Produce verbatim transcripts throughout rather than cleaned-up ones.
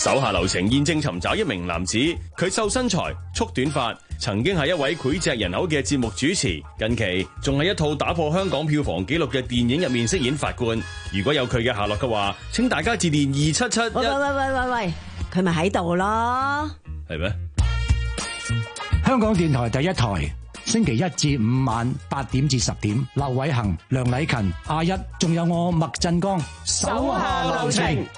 手下留情，現正尋找一名男子，佢瘦身材、束短髮，曾經係一位膾炙人口嘅節目主持，近期仲係一套打破香港票房紀錄嘅電影入面飾演法官。如果有佢嘅下落嘅話，請大家致電二七七一。 喂喂喂喂喂，佢咪喺度咯？ 係咩？ 香港電台第一台，星期一至五晚八點至十點，劉偉恒、梁禮勤、阿一，仲有我麥振剛，手下留情。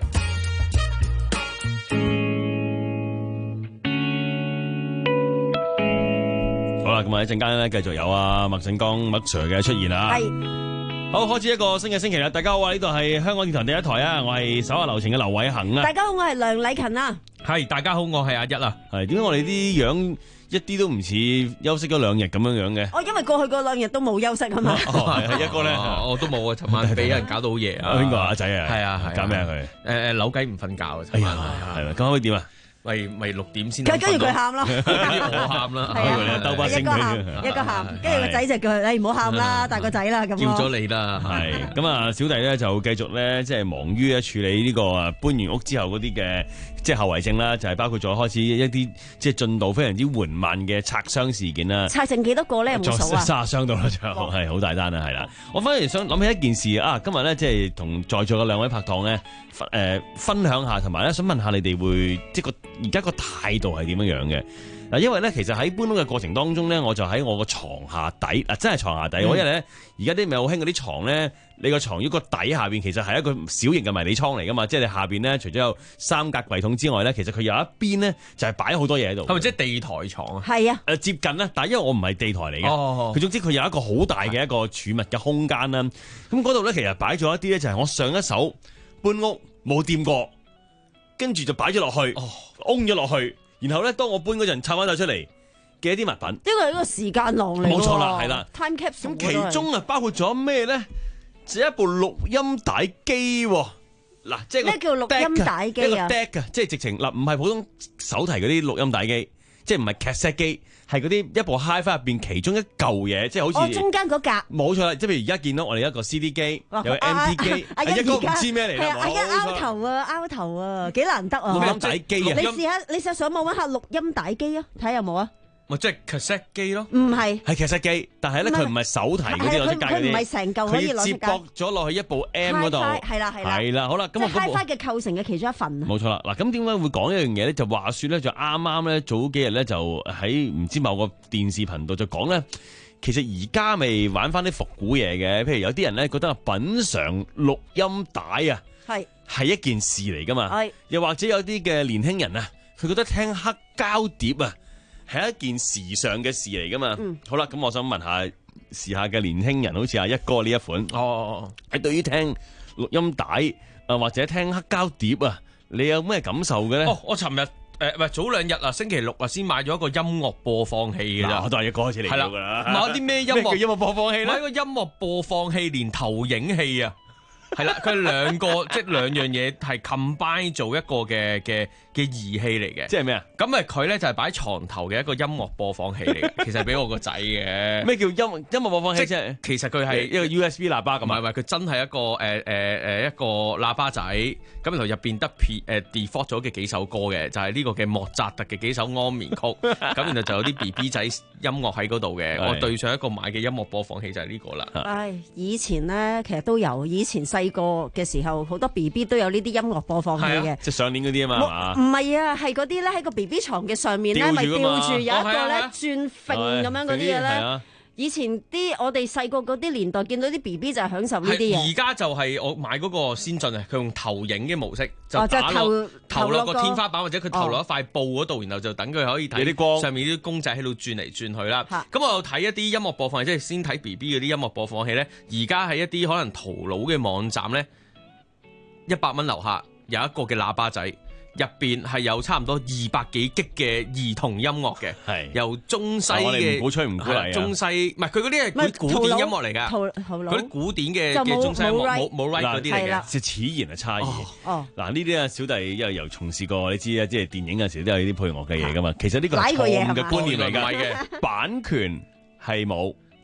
好啦，咁啊一陣間咧繼續有啊麥振剛麥 Sir 嘅出現啦。係，好，開始一個新嘅星期啦！大家好啊，呢度係香港電台第一台啊，我係手下留情嘅劉偉恒啊。 大家好，我係梁禮勤啊。 係，大家好，我係阿一啊。 係，點解我哋啲樣一啲都唔似休息咗兩日咁樣樣嘅？ 哦，因為過去嗰兩日都冇休息啊嘛。 哦，係一個咧， 我都冇啊，尋晚俾人搞到好夜啊。 邊個阿仔啊？ 係啊係。 搞咩啊佢？ 誒誒，扭計唔瞓覺啊！ 哎呀，係啦，咁可以點啊？ 咪咪六點先。 跟住佢喊啦， 我喊啦， 係啊， 兜巴星一個喊，一個喊，跟住個仔就叫佢，你唔好喊啦，大個仔啦咁。 叫咗你啦， 係咁啊！小弟咧就繼續咧，即係忙於咧處理呢個啊搬完屋之後嗰啲嘅即係後遺症啦，就係包括咗開始一啲即係進度非常之緩慢嘅拆箱事件啦。 拆剩幾多個咧？有冇數啊？ 卅箱到啦，就係好大單啦，係啦。我反而想諗起一件事啊，今日咧即係同在座嘅兩位拍檔咧，誒分享下，同埋咧想問下你哋會即係個而家個態度係點樣樣嘅？嗱，因為咧，其實喺搬屋嘅過程當中咧，我就喺我個床下底，嗱，真係床下底。我、嗯、因為咧，而家啲咪好興嗰啲床咧，你個床褥個底下邊其實係一個小型嘅迷你倉嚟噶嘛，即係你下邊咧，除咗有三格櫃桶之外咧，其實佢有一邊咧就係擺好多嘢喺度。 係咪即係地台床啊？ 係啊， 誒接近啦，但係因為我唔係地台嚟嘅，佢、哦、總之佢有一個好大嘅一個儲物嘅空間啦。咁嗰度咧，其實擺咗一啲咧，就係我上一手搬屋冇掂過，跟住就擺咗落去，擁咗落去。然後咧，當我搬嗰陣，拆翻晒出嚟嘅一啲物品，呢個係一個時間廊嚟， 冇錯啦，係啦 ，time capsule。 咁其中啊，包括咗咩咧？就係一部錄音帶機，嗱，即係咩叫錄音帶機啊？ 一個 deck 啊，即係直情嗱，唔係普通手提嗰啲錄音帶機，即係唔係 cassette 機，係嗰啲一部 hi-fi 入邊其中一嚿嘢，即係好似哦中間嗰格， 冇錯啦，即係譬如而家見到我哋一個 C D 機，有個 M P 機，阿一哥唔知咩嚟啦， 阿一拗頭啊，拗頭啊，幾難得啊！ 錄音帶機啊， 你試下，你試下上網揾下錄音帶機啊，睇下有冇啊？ 咪即係 cassette 機咯？ 唔係， 係 cassette 機，但係咧佢唔係手提嗰啲攞出街嗰啲， 佢唔係成嚿可以攞出街， 佢接駁咗落去一部 M 嗰度， 係啦係啦， 係啦，好啦，咁我 hi-fi 嘅構成嘅其中一份。 冇錯啦，嗱，咁點解會講一樣嘢咧？就話說咧，就啱啱咧早幾日咧就喺唔知某個電視頻道就講咧，其實而家未玩翻啲復古嘢嘅，譬如有啲人咧覺得品嘗錄音帶啊，係係一件事嚟噶嘛，係又或者有啲嘅年輕人啊，佢覺得聽黑膠碟啊係一件時尚嘅事嚟噶嘛，嗯、好啦，咁我想問下時下嘅年輕人，好似阿一哥呢一款，哦，喺對於聽錄音帶啊或者聽黑膠碟啊，你有咩感受嘅咧？ 哦，我尋日誒唔係早兩日啊，星期六啊先買咗一個音樂播放器嘅咋， 我都係一哥開始嚟咗噶啦。 買啲咩音樂？ 音樂播放器咧？ 買個音樂播放器連投影器啊！係啦，佢兩個即係兩樣嘢係 combine 做一個嘅嘅嘅儀器嚟嘅。 即係咩啊？ 咁咪佢咧就係擺床頭嘅一個音樂播放器嚟嘅。其實俾我個仔嘅。 咩叫音音樂播放器？即係其實佢係一個 U S B 喇叭咁。 唔係唔係，佢真係一個誒誒誒一個喇叭仔。咁然後入邊得 P 誒 default 咗嘅幾首歌嘅，就係呢個嘅莫扎特嘅幾首安眠曲。咁然後就有啲 B B 仔音樂喺嗰度嘅。我對上一個買嘅音樂播放器就係呢個啦。 唉，以前咧其實都有，以前細個嘅時候好多 B B 都有呢啲音樂播放器嘅， 即係上年嗰啲啊嘛， 唔係啊，係嗰啲咧喺個 B B 床嘅上面咧，咪吊住有一個咧轉揈咁樣嗰啲嘢咧。以前啲我哋細個嗰啲年代見到啲 B B 就係享受呢啲嘢。 而家就係我買嗰個先進啊，佢用投影嘅模式就打落、 哦、 投落個天花板或者佢投落一塊布嗰度，哦、然後就等佢可以睇啲光上面啲公仔喺度轉嚟轉去啦。咁我又睇一啲音樂播放器，即係先睇 B B 嗰啲音樂播放器咧。而家喺一啲可能淘寶嘅網站咧，一百蚊樓下有一個嘅喇叭仔。入邊係有差唔多二百幾 G 嘅兒童音樂嘅，係由中西嘅， 唔好吹唔鼓勵啊！ 中西唔係佢嗰啲係古典音樂嚟㗎，嗰啲古典嘅嘅中西音樂冇冇 right 嗰啲嚟嘅，係此然係差異。 哦， 嗱呢啲啊，小弟又又從事過，你知啊，即係電影有時都有啲配樂嘅嘢㗎嘛。其實呢個係錯誤嘅觀念嚟㗎，版權係冇，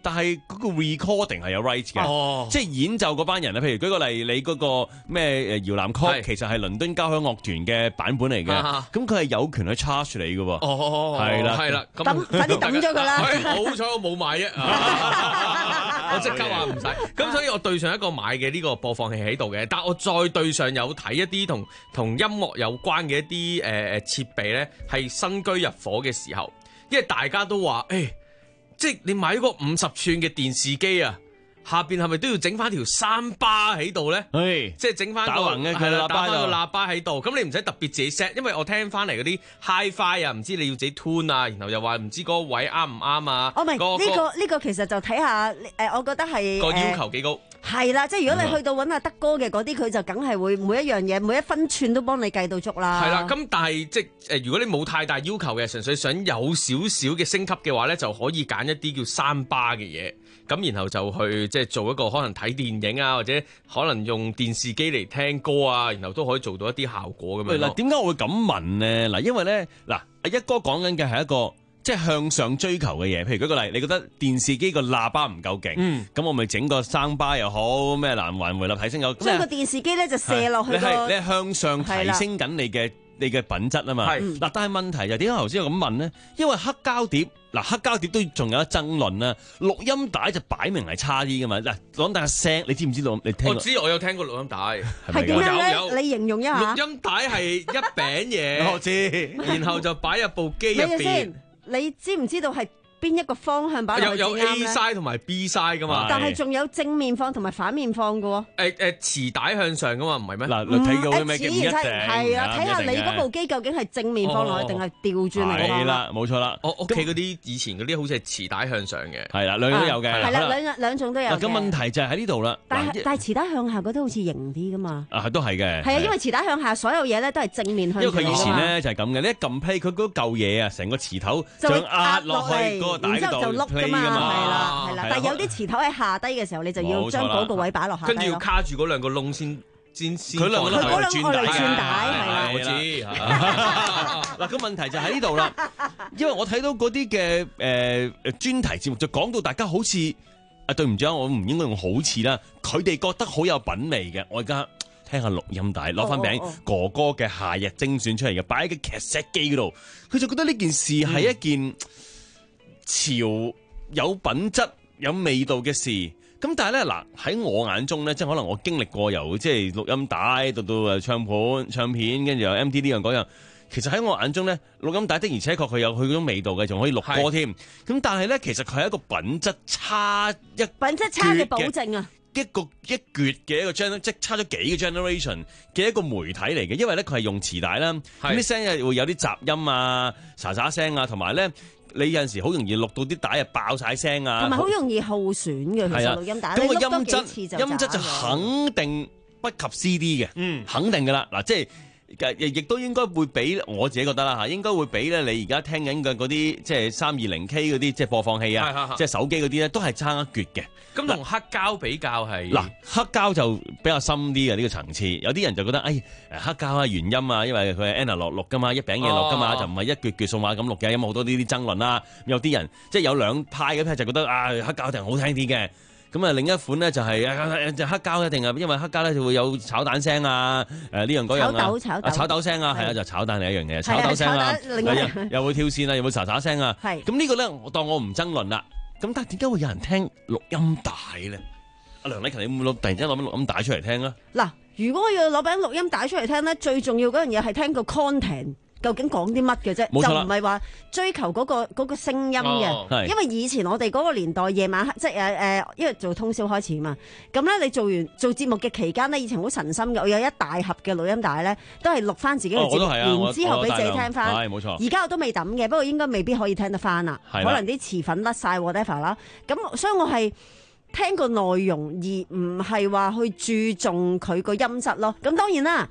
但係嗰個 recording 係有 rights 嘅， 哦、 即係演奏嗰班人啊。譬如舉個例，你嗰個咩誒搖籃曲，其實係倫敦交響樂團嘅版本嚟嘅，咁佢係有權去 charge 你嘅喎。 哦， 係啦， 係啦，咁快啲抌咗佢啦！ 好彩我冇買啫，我即刻話唔使。咁所以我對上一個買嘅呢個播放器喺度嘅，但我再對上有睇一啲同同音樂有關嘅一啲誒誒設備咧，係新居入伙嘅時候，因為大家都話誒。欸即係你買嗰個五十寸嘅電視機啊，下邊係咪都要整翻條三巴喺度咧？ 係， 即係整翻個係啦，打翻個喇叭喺度。咁你唔使特別自己 set，因為我聽翻嚟嗰啲 Hi-Fi 啊，唔知你要自己 tune 啊，然後又話唔知嗰個位啱唔啱啊。 我明呢個呢個其實就睇下誒，我覺得係個要求幾高。 係啦，即係如果你去到揾阿德哥嘅嗰啲，佢就梗係會每一樣嘢每一分寸都幫你計到足啦。 係啦，咁但係即係誒，如果你冇太大要求嘅，純粹想有少少嘅升級嘅話咧，就可以揀一啲叫三巴嘅嘢，咁然後就去即係做一個可能睇電影啊，或者可能用電視機嚟聽歌啊，然後都可以做到一啲效果咁樣。 嗱，點解我會咁問呢？嗱，因為咧，嗱，阿一哥講緊嘅係一個即係向上追求嘅嘢，譬如舉個例，你覺得電視機個喇叭唔夠勁，咁、嗯、我咪整個聲巴又好，咩藍環回立體聲又好， 將個電視機咧就射落去個， 你係你係向上提升緊你嘅你嘅品質啊嘛。嗱，但係問題就點解頭先我咁問呢？因為黑膠碟，嗱黑膠碟都仲有一爭論啦，錄音帶就擺明係差啲噶嘛。嗱，講但係聲，你知唔知道？你聽過？ 我知，我有聽過錄音帶， 係點樣咧？你形容一下。 錄音帶係一餅嘢， 我知， 然後就擺入部機入邊。 你知唔知道係邊一個方向擺落去有有 A side 同埋 B side 噶嘛？ 但係仲有正面放同埋反面放噶喎。 誒誒，磁帶向上噶嘛？唔係咩？ 嗱，你睇到咩？唔一定係啊，睇下你嗰部機究竟係正面放落去定係調轉嚟放。 係啦，冇錯啦。 我屋企嗰啲以前嗰啲好似係磁帶向上嘅。 係啦，兩種都有嘅。 係啦，兩兩種都有。 咁問題就係喺呢度啦。 但係但係磁帶向下嗰啲好似型啲噶嘛？ 啊，都係嘅。 係啊，因為磁帶向下所有嘢咧都係正面向上。 因為佢以前咧就係咁嘅，你一撳 play，佢嗰嚿嘢啊，成個磁頭就壓落去嗰個帶度。 噶嘛，係啦，係啦，但係有啲磁頭喺下低嘅時候，你就要將嗰個位擺落下低， 跟住要卡住嗰兩個窿先先先。 佢兩個窿係轉帶， 轉帶係啦， 我知。 嗱，個問題就喺呢度啦，因為我睇到嗰啲嘅誒誒專題節目，就講到大家好似啊，對唔住啊，我唔應該用好似啦，佢哋覺得好有品味嘅，我而家聽下錄音帶，攞翻名哥哥嘅夏日精選出嚟嘅，擺喺個劇 set 機嗰度，佢就覺得呢件事係一件潮。有品質有味道嘅事，咁但係咧嗱喺我眼中咧，即係可能我經歷過由即係錄音帶到到誒唱盤、唱片，跟住有 M D 呢樣嗰樣，其實喺我眼中咧，錄音帶的而且確佢有佢嗰種味道嘅，仲可以錄歌添。咁但係咧，其實佢係一個品質差一品質差嘅保證啊， 一個一橛嘅一個 generation，即係差咗幾個 generation 嘅一個媒體嚟嘅，因為咧佢係用磁帶啦，咁啲聲係會有啲雜音啊、沙沙聲啊，同埋咧。你有陣時好容易錄到啲帶啊爆晒聲啊， 同埋好容易耗損嘅。其實錄音帶， 咁個音質音質就肯定不及 C D 嘅，嗯，肯定噶啦。嗱，即係亦都應該會比我自己覺得啦嚇，應該會比咧你而家聽緊嘅嗰啲即係三二零 K 嗰啲即係播放器啊，即係手機嗰啲咧都係差一橛嘅。 咁同黑膠比較係嗱，黑膠就比較深啲嘅呢個層次。有啲人就覺得，誒黑膠啊原音啊，因為佢係 analog 錄噶嘛，一餅嘢錄噶嘛，哦、就唔係一橛橛數碼咁錄嘅，有好多呢啲爭論啦。有啲人即係有兩派嘅，就覺得啊黑膠一定好聽啲嘅。咁啊另一款咧就係、是、就黑膠一定係，因為黑膠咧就會有炒蛋聲啊，誒呢樣嗰樣啊， 炒豆炒豆， 炒豆聲啊，係啊就炒蛋係一樣嘢，炒豆聲啊，又又會跳線啊，又會喳喳聲啊。係咁呢個咧，我當我唔爭論啦。咁但係點解會有人聽錄音帶咧？阿梁禮勤，你會唔會攞突然之間攞緊錄音帶出嚟聽啊？ 嗱，如果我要攞緊錄音帶出嚟聽咧，最重要嗰樣嘢係聽個 content。究竟講啲乜嘅啫？就唔係話追求嗰個嗰個聲音嘅，哦、因為以前我哋嗰個年代夜晚黑即係誒誒，因為做通宵開始嘛。咁咧，你做完做節目嘅期間咧，以前好神心嘅，我有一大盒嘅錄音帶咧，都係錄翻自己嘅節目， 哦、 然之後俾自己聽翻。 係冇錯。 而家我都未抌嘅，不過應該未必可以聽得翻啦。 的可能啲磁粉甩晒 whatever 啦。咁所以我係聽個內容，而唔係話去注重佢個音質咯。咁當然啦。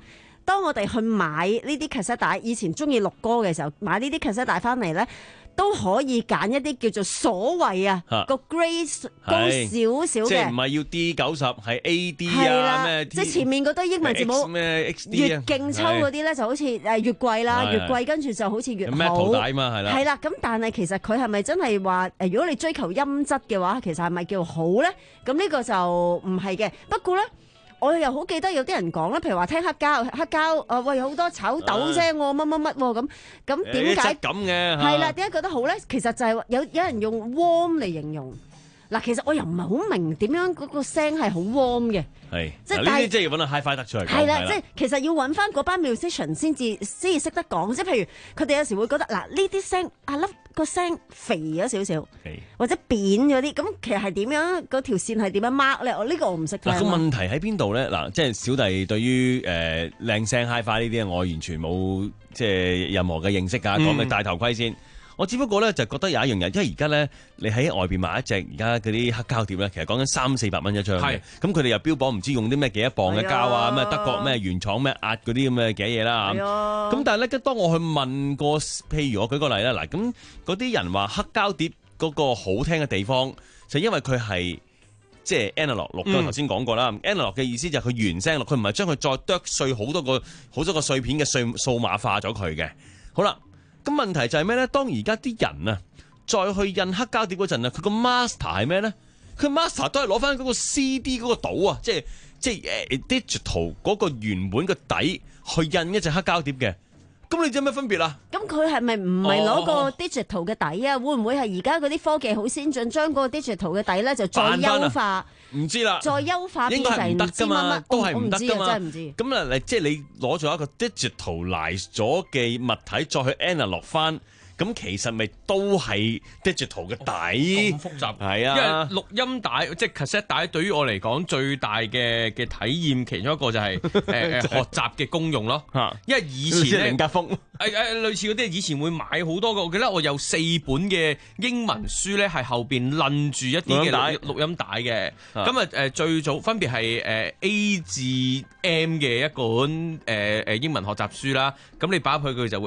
當我哋去買呢啲 cassette 帶，以前中意錄歌嘅時候，買呢啲 cassette 帶翻嚟咧，都可以揀一啲叫做所謂啊個 grade 高少少嘅， 即係唔係要 D 九十，係 A D 啊咩？ 即係前面嗰堆英文字母咩 X D 越勁抽嗰啲咧，就好似誒越貴啦，越貴跟住就好似越好。 Metal 帶嘛係啦。 係啦，咁但係其實佢係咪真係話誒？如果你追求音質嘅話，其實係咪叫好咧？咁呢個就唔係嘅。不過咧，我又好記得有啲人講啦，譬如話聽黑膠，黑膠誒喂好多炒豆啫，我乜乜乜喎咁，咁點解咁嘅？ 係啦，點解覺得好咧？其實就係有有人用 warm 嚟形容。嗱，其實我又唔係好明點樣嗰個聲係好 warm 嘅， 係即係呢啲即係要揾到 high 得出嚟。 係啦，即係其實要揾翻嗰班 musician 先至先至識得講，即係譬如佢哋有時會覺得嗱呢啲聲啊粒個聲肥咗少少，或者扁咗啲，咁其實係點樣嗰條線係點樣 mark 咧？我呢個我唔識聽。 嗱個問題喺邊度咧？嗱，即係小弟對於誒靚聲 hi-fi 呢啲，我完全冇即係任何嘅認識㗎。講嘅戴頭盔先。我只不過咧就覺得有一樣嘢，因為而家咧你喺外邊買一隻而家嗰啲黑膠碟咧，其實講緊三四百蚊一張嘅。咁佢哋又標榜唔知用啲咩幾多磅嘅膠啊，咩德國咩原廠咩壓嗰啲咁嘅嘅嘢啦。咁但係咧，當我去問過，譬如我舉個例啦，嗱咁嗰啲人話黑膠碟嗰個好聽嘅地方，就因為佢係即係 analog 錄。咁頭先講過啦，analog 嘅意思就係佢原聲錄，佢唔係將佢再剁碎好多個好多個碎片嘅碎數碼化咗佢嘅。好啦。咁問題就係咩咧？當而家啲人啊，再去印黑膠碟嗰陣啊，佢個 master 係咩咧？佢 master 都係攞翻嗰個 C D 嗰個島啊，即係即係誒 digital 嗰個原本個底去印一隻黑膠碟嘅。咁你知有咩分別啊？ 咁佢係咪唔係攞個 digital 嘅底啊？會唔會係而家嗰啲科技好先進，將嗰個 digital 嘅底咧就再優化？唔知啦，再優化變成唔知乜乜， 都係唔得噶嘛， 真係唔知。 咁啊，即係你攞咗一個 digitalize 咗嘅物體，再去 analog 翻。咁其實咪都係 digital 嘅底， 咁複雜係啊。 因為錄音帶即係 cassette 帶，對於我嚟講最大嘅嘅體驗，其中一個就係誒誒學習嘅功用咯。因為以前咧， 凌格風誒誒類似嗰啲，以前會買好多個。我記得我有四本嘅英文書咧，係後邊攆住一啲嘅錄音帶嘅。咁啊誒最早分別係誒 A 至 M 嘅一本誒誒英文學習書啦。咁你擺入去佢就會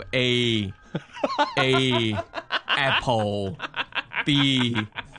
A。A Apple B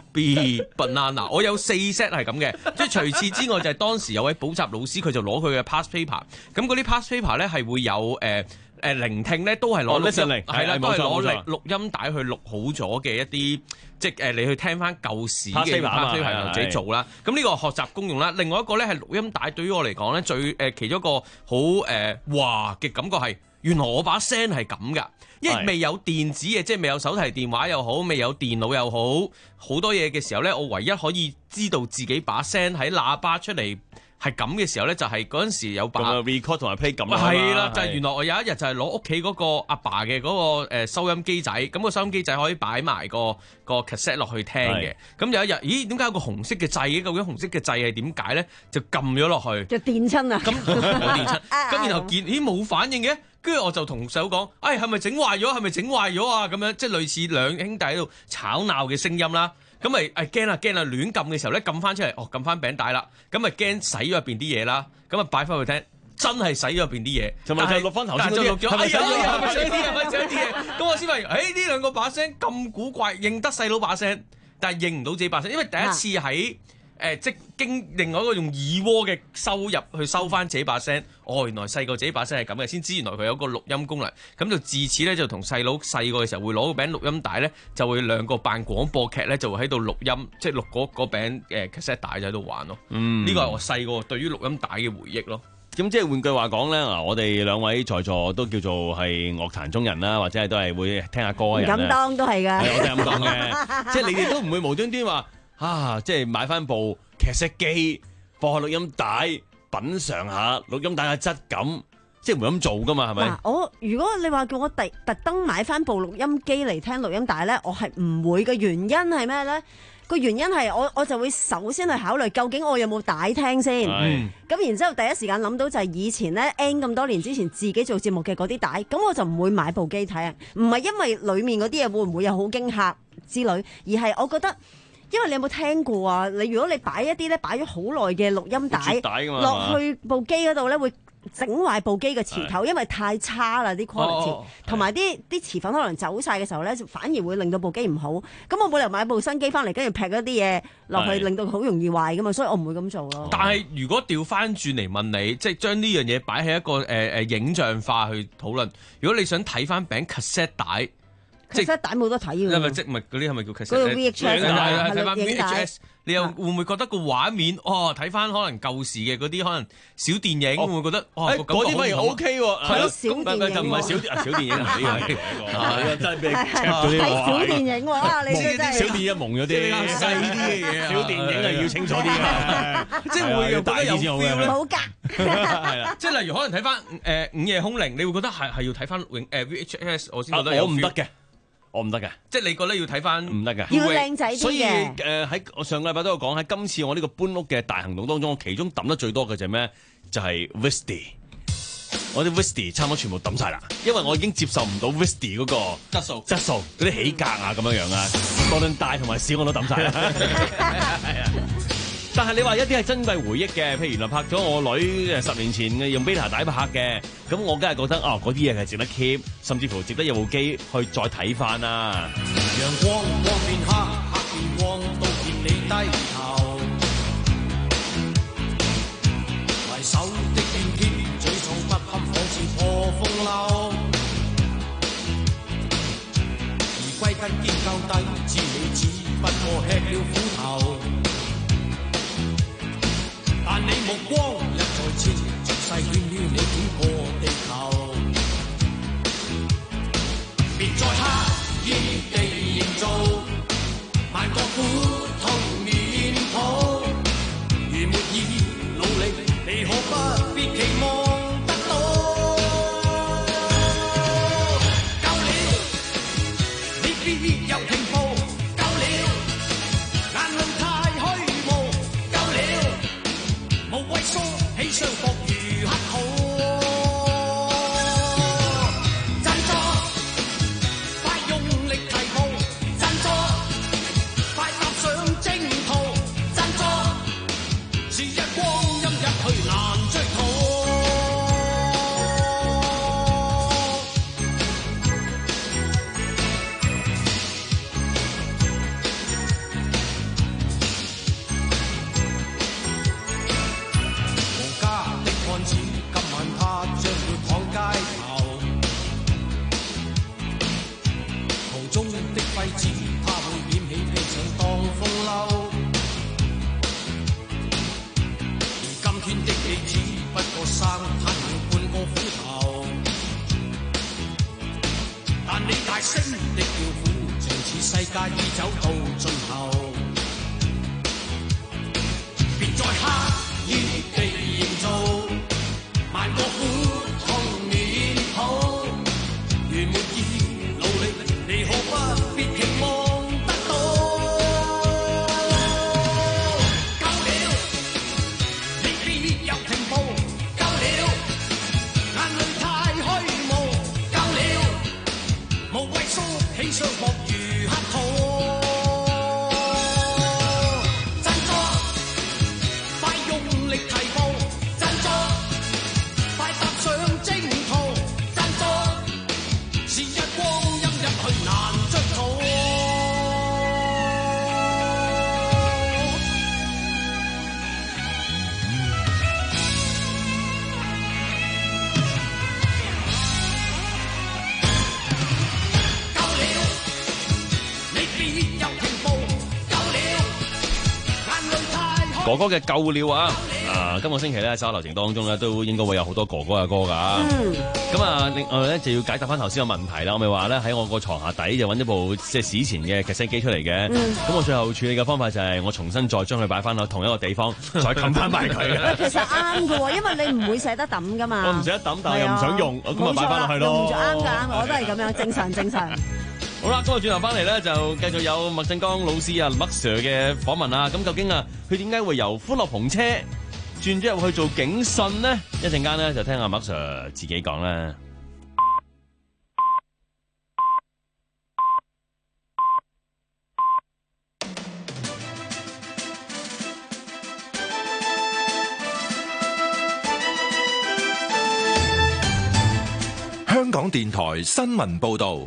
B Banana， 我有四 set 係咁嘅，即係除此之外就係當時有位補習老師佢就攞佢嘅 past paper， 咁嗰啲 past paper 咧係會有誒誒、呃、聆聽咧都係攞錄音係啦，都係攞嚟錄音帶去錄好咗嘅一啲，即係誒你去聽翻舊時嘅 past paper 自己做啦。咁呢個學習功用啦，另外一個咧係錄音帶對於我嚟講咧最誒、呃、其中一個好誒哇嘅感覺係，原來我把聲係咁噶。因為未有電子嘅，即係未有手提電話又好，未有電腦又好，好多嘢嘅時候呢，我唯一可以知道自己把聲喺喇叭出嚟係咁嘅時候呢，就係嗰陣時有把 record 同埋 play 咁係啦，就係、是、原來我有一日就係攞屋企嗰個阿爸嘅嗰個誒收音機仔，咁、那個收音機仔可以擺埋個個 cassette 落去聽嘅。咁有一日，咦？點解有個紅色嘅掣嘅？究竟紅色嘅掣係點解呢？就撳咗落去， 就電親啊！ 咁冇電親，咁然後見咦冇反應嘅。跟住我就同細佬講，哎，係咪整壞咗？係咪整壞咗啊？咁樣即係類似兩兄弟喺度吵鬧嘅聲音啦。咁咪誒驚啦驚啦，亂撳嘅時候咧撳翻出嚟，哦撳翻餅帶啦。咁咪驚洗咗入邊啲嘢啦。咁啊擺翻去聽，真係洗咗入邊啲嘢。就咪就錄翻頭先嗰啲，係咪洗咗？係咪洗啲嘢？係咪洗啲嘢？咁我先發現，誒呢兩個把聲咁古怪，認得細佬把聲，但係認唔到自己把聲，因為第一次喺。誒、呃、即經另外一個用耳蝸嘅收入去收翻自己把聲，哦原來細個自己把聲係咁嘅，先知原來佢有個錄音功能，咁就自此咧就同細佬細個嘅時候會攞個餅錄音帶咧，就會兩個扮廣播劇咧就會喺度錄音，即係錄嗰嗰餅誒 cassette 帶就喺度玩咯。嗯，呢個係我細個對於錄音帶嘅回憶咯。 咁即係換句話講咧，嗱我哋兩位在座都叫做係樂壇中人啦，或者係都係會聽下歌嘅人咧。 咁當都係㗎。 係我哋咁講嘅，即係你哋都唔會無端端話。啊！即係買翻部劇式機，播下錄音帶，品嚐下錄音帶嘅質感，即係唔會咁做噶嘛？係咪？ 嗱，我如果你話叫我特特登買翻部錄音機嚟聽錄音帶咧，我係唔會嘅。原因係咩咧？個原因係我我就會首先去考慮究竟我有冇帶聽先。咁然之後第一時間諗到就係以前咧 N 咁多年之前自己做節目嘅嗰啲帶，咁我就唔會買部機睇。唔係因為裡面嗰啲嘢會唔會有好驚嚇之類，而係我覺得。因為你有冇聽過啊？你如果你擺一啲咧擺咗好耐嘅錄音帶落去部機嗰度咧，會整壞部機嘅磁頭，因為太差啦啲 quality，同埋啲啲磁粉可能走晒嘅時候咧，反而會令到部機唔好。咁我冇理由買部新機翻嚟，跟住劈咗啲嘢落去，令到好容易壞噶嘛，所以我唔會咁做咯。 但係如果調翻轉嚟問你，即係將呢樣嘢擺喺一個誒誒、呃、影像化去討論，如果你想睇翻餅 cassette 帶。 即係帶冇得睇嘅， 因為即係咪嗰啲係咪叫 cassette？ 嗰個 V H S 係睇翻 V H S，你又會唔會覺得個畫面哦？睇翻可能舊時嘅嗰啲可能小電影，會唔會覺得哇？ 嗰啲反而 O K 喎， 係咯，小電影就唔係小小電影啊！呢個真係俾睇小電影喎，啊你真係小電影蒙咗啲細啲嘅嘢，小電影係要清楚啲嘅，即係會有大啲先好嘅。 冇㗎， 係啦，即係例如可能睇翻誒午夜凶鈴，你會覺得係係要睇翻永誒 V H S，我先覺得我唔得嘅。我唔得嘅， 即係你覺得要睇翻唔得嘅， 要靚仔啲嘅。 所以誒喺我上個禮拜都有講，喺今次我呢個搬屋嘅大行動當中，我其中抌得最多嘅就係咩？就係 Visti， 我啲 Visti 差唔多全部抌晒啦，因為我已經接受唔到 Visti 嗰個質素質素嗰啲起格啊咁樣樣啊，無論大同埋小我都抌晒啦。係啊。但係你話一啲係珍貴回憶嘅，譬如原來拍咗我女誒十年前嘅用 beta 帶拍嘅，咁我梗係覺得啊嗰啲嘢係值得 keep，甚至乎值得有部機去再睇翻啦。陽光光變黑，黑變光，都見你低頭。為首的天天，沮喪不堪，仿似破風流。而歸根結究底，知你只不過吃了苦頭。但你目光一再切，俗世眷戀你經過地球，別再刻意地營造萬個苦痛面譜。如沒意努力，你可不必期望得到。夠了，你別又停步。夠了，眼淚太虛無。夠了。無畏縮起雙膊如黑兔，振作，快用力提步，振作，快踏上征途，振作，是日光陰一去難追討。哥哥嘅夠了啊！啊，今個星期咧，稍後流程當中咧，都應該會有好多哥哥嘅歌㗎。咁啊、嗯，另外咧就要解答翻頭先個問題啦。我咪話咧喺我個床下底就揾咗部即係史前嘅卡式機出嚟嘅。咁、嗯、我最後處理嘅方法就係我重新再將佢擺翻落同一個地方，再冚翻埋佢。 其實啱嘅喎，因為你唔會捨得抌㗎嘛。 我唔捨得抌，但係又唔想用，咁咪擺翻落去咯。 用就啱㗎，我都係咁樣，正常正常。 好啦，咁我轉頭翻嚟咧，就繼續有麥振剛老師啊、麥 Sir 嘅訪問啊。咁究竟啊，佢點解會由歡樂篷車轉咗入去做警訊呢？一陣間咧就聽阿麥 Sir 自己講啦。 香港電台新聞報道。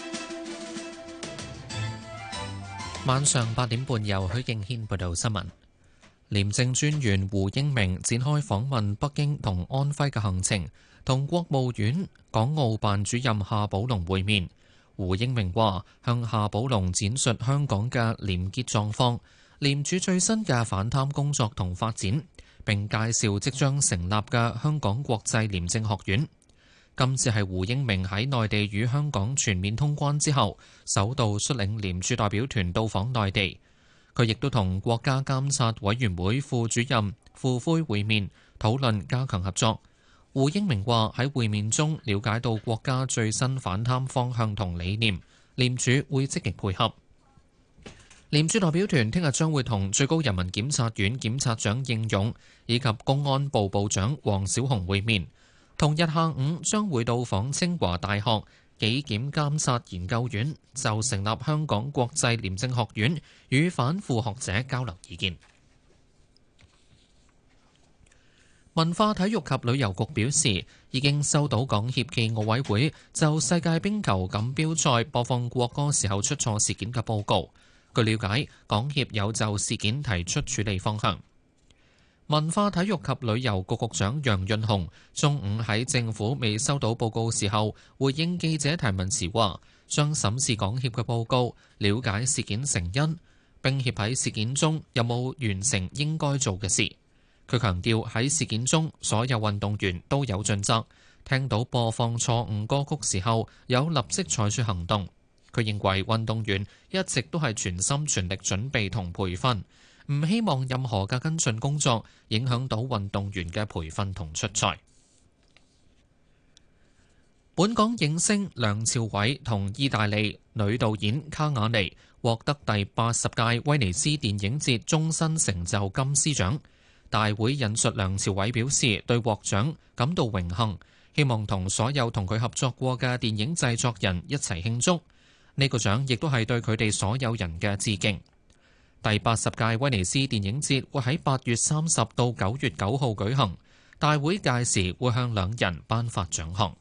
晚上八點半由許敬軒報道新聞。廉政專員胡英明展開訪問北京同安徽嘅行程，同國務院港澳辦主任夏寶龍會面。胡英明話向夏寶龍展述香港嘅廉潔狀況、廉署最新嘅反貪工作同發展，並介紹即將成立嘅香港國際廉政學院。今次係胡英明喺內地與香港全面通關之後，首度率領廉署代表團到訪內地。佢亦都同國家監察委員會副主任傅輝會面，討論加強合作。胡英明話喺會面中了解到國家最新反貪方向同理念，廉署會積極配合。廉署代表團聽日將會同最高人民檢察院檢察長應勇以及公安部部長黃小紅會面。同日下午將會到訪清華大學紀檢監察研究院，就成立香港國際廉政學院與反腐學者交流意見。文化體育及旅遊局表示，已經收到港協暨奧委會就世界冰球錦標賽播放國歌時候出錯事件嘅報告。據了解，港協有就事件提出處理方向。文化體育及旅遊局局長楊潤雄中午喺政府未收到報告時候回應記者提問時話，將審視港協嘅報告，了解事件成因，冰協喺事件中有冇完成應該做嘅事。佢強調喺事件中所有運動員都有盡責，聽到播放錯誤歌曲時候有立即採取行動。佢認為運動員一直都係全心全力準備同培訓，唔希望任何嘅跟進工作影響到運動員嘅培訓同出賽。本港影星梁朝偉同意大利女導演卡雅尼獲得第八十屆威尼斯電影節終身成就金獅獎。大會引述梁朝偉表示對獲獎感到榮幸，希望同所有同佢合作過嘅電影製作人一齊慶祝。呢個獎亦都係對佢哋所有人嘅致敬。第八十屆威尼斯電影節會喺八月三十到九月九號舉行，大會屆時會向兩人頒發獎項。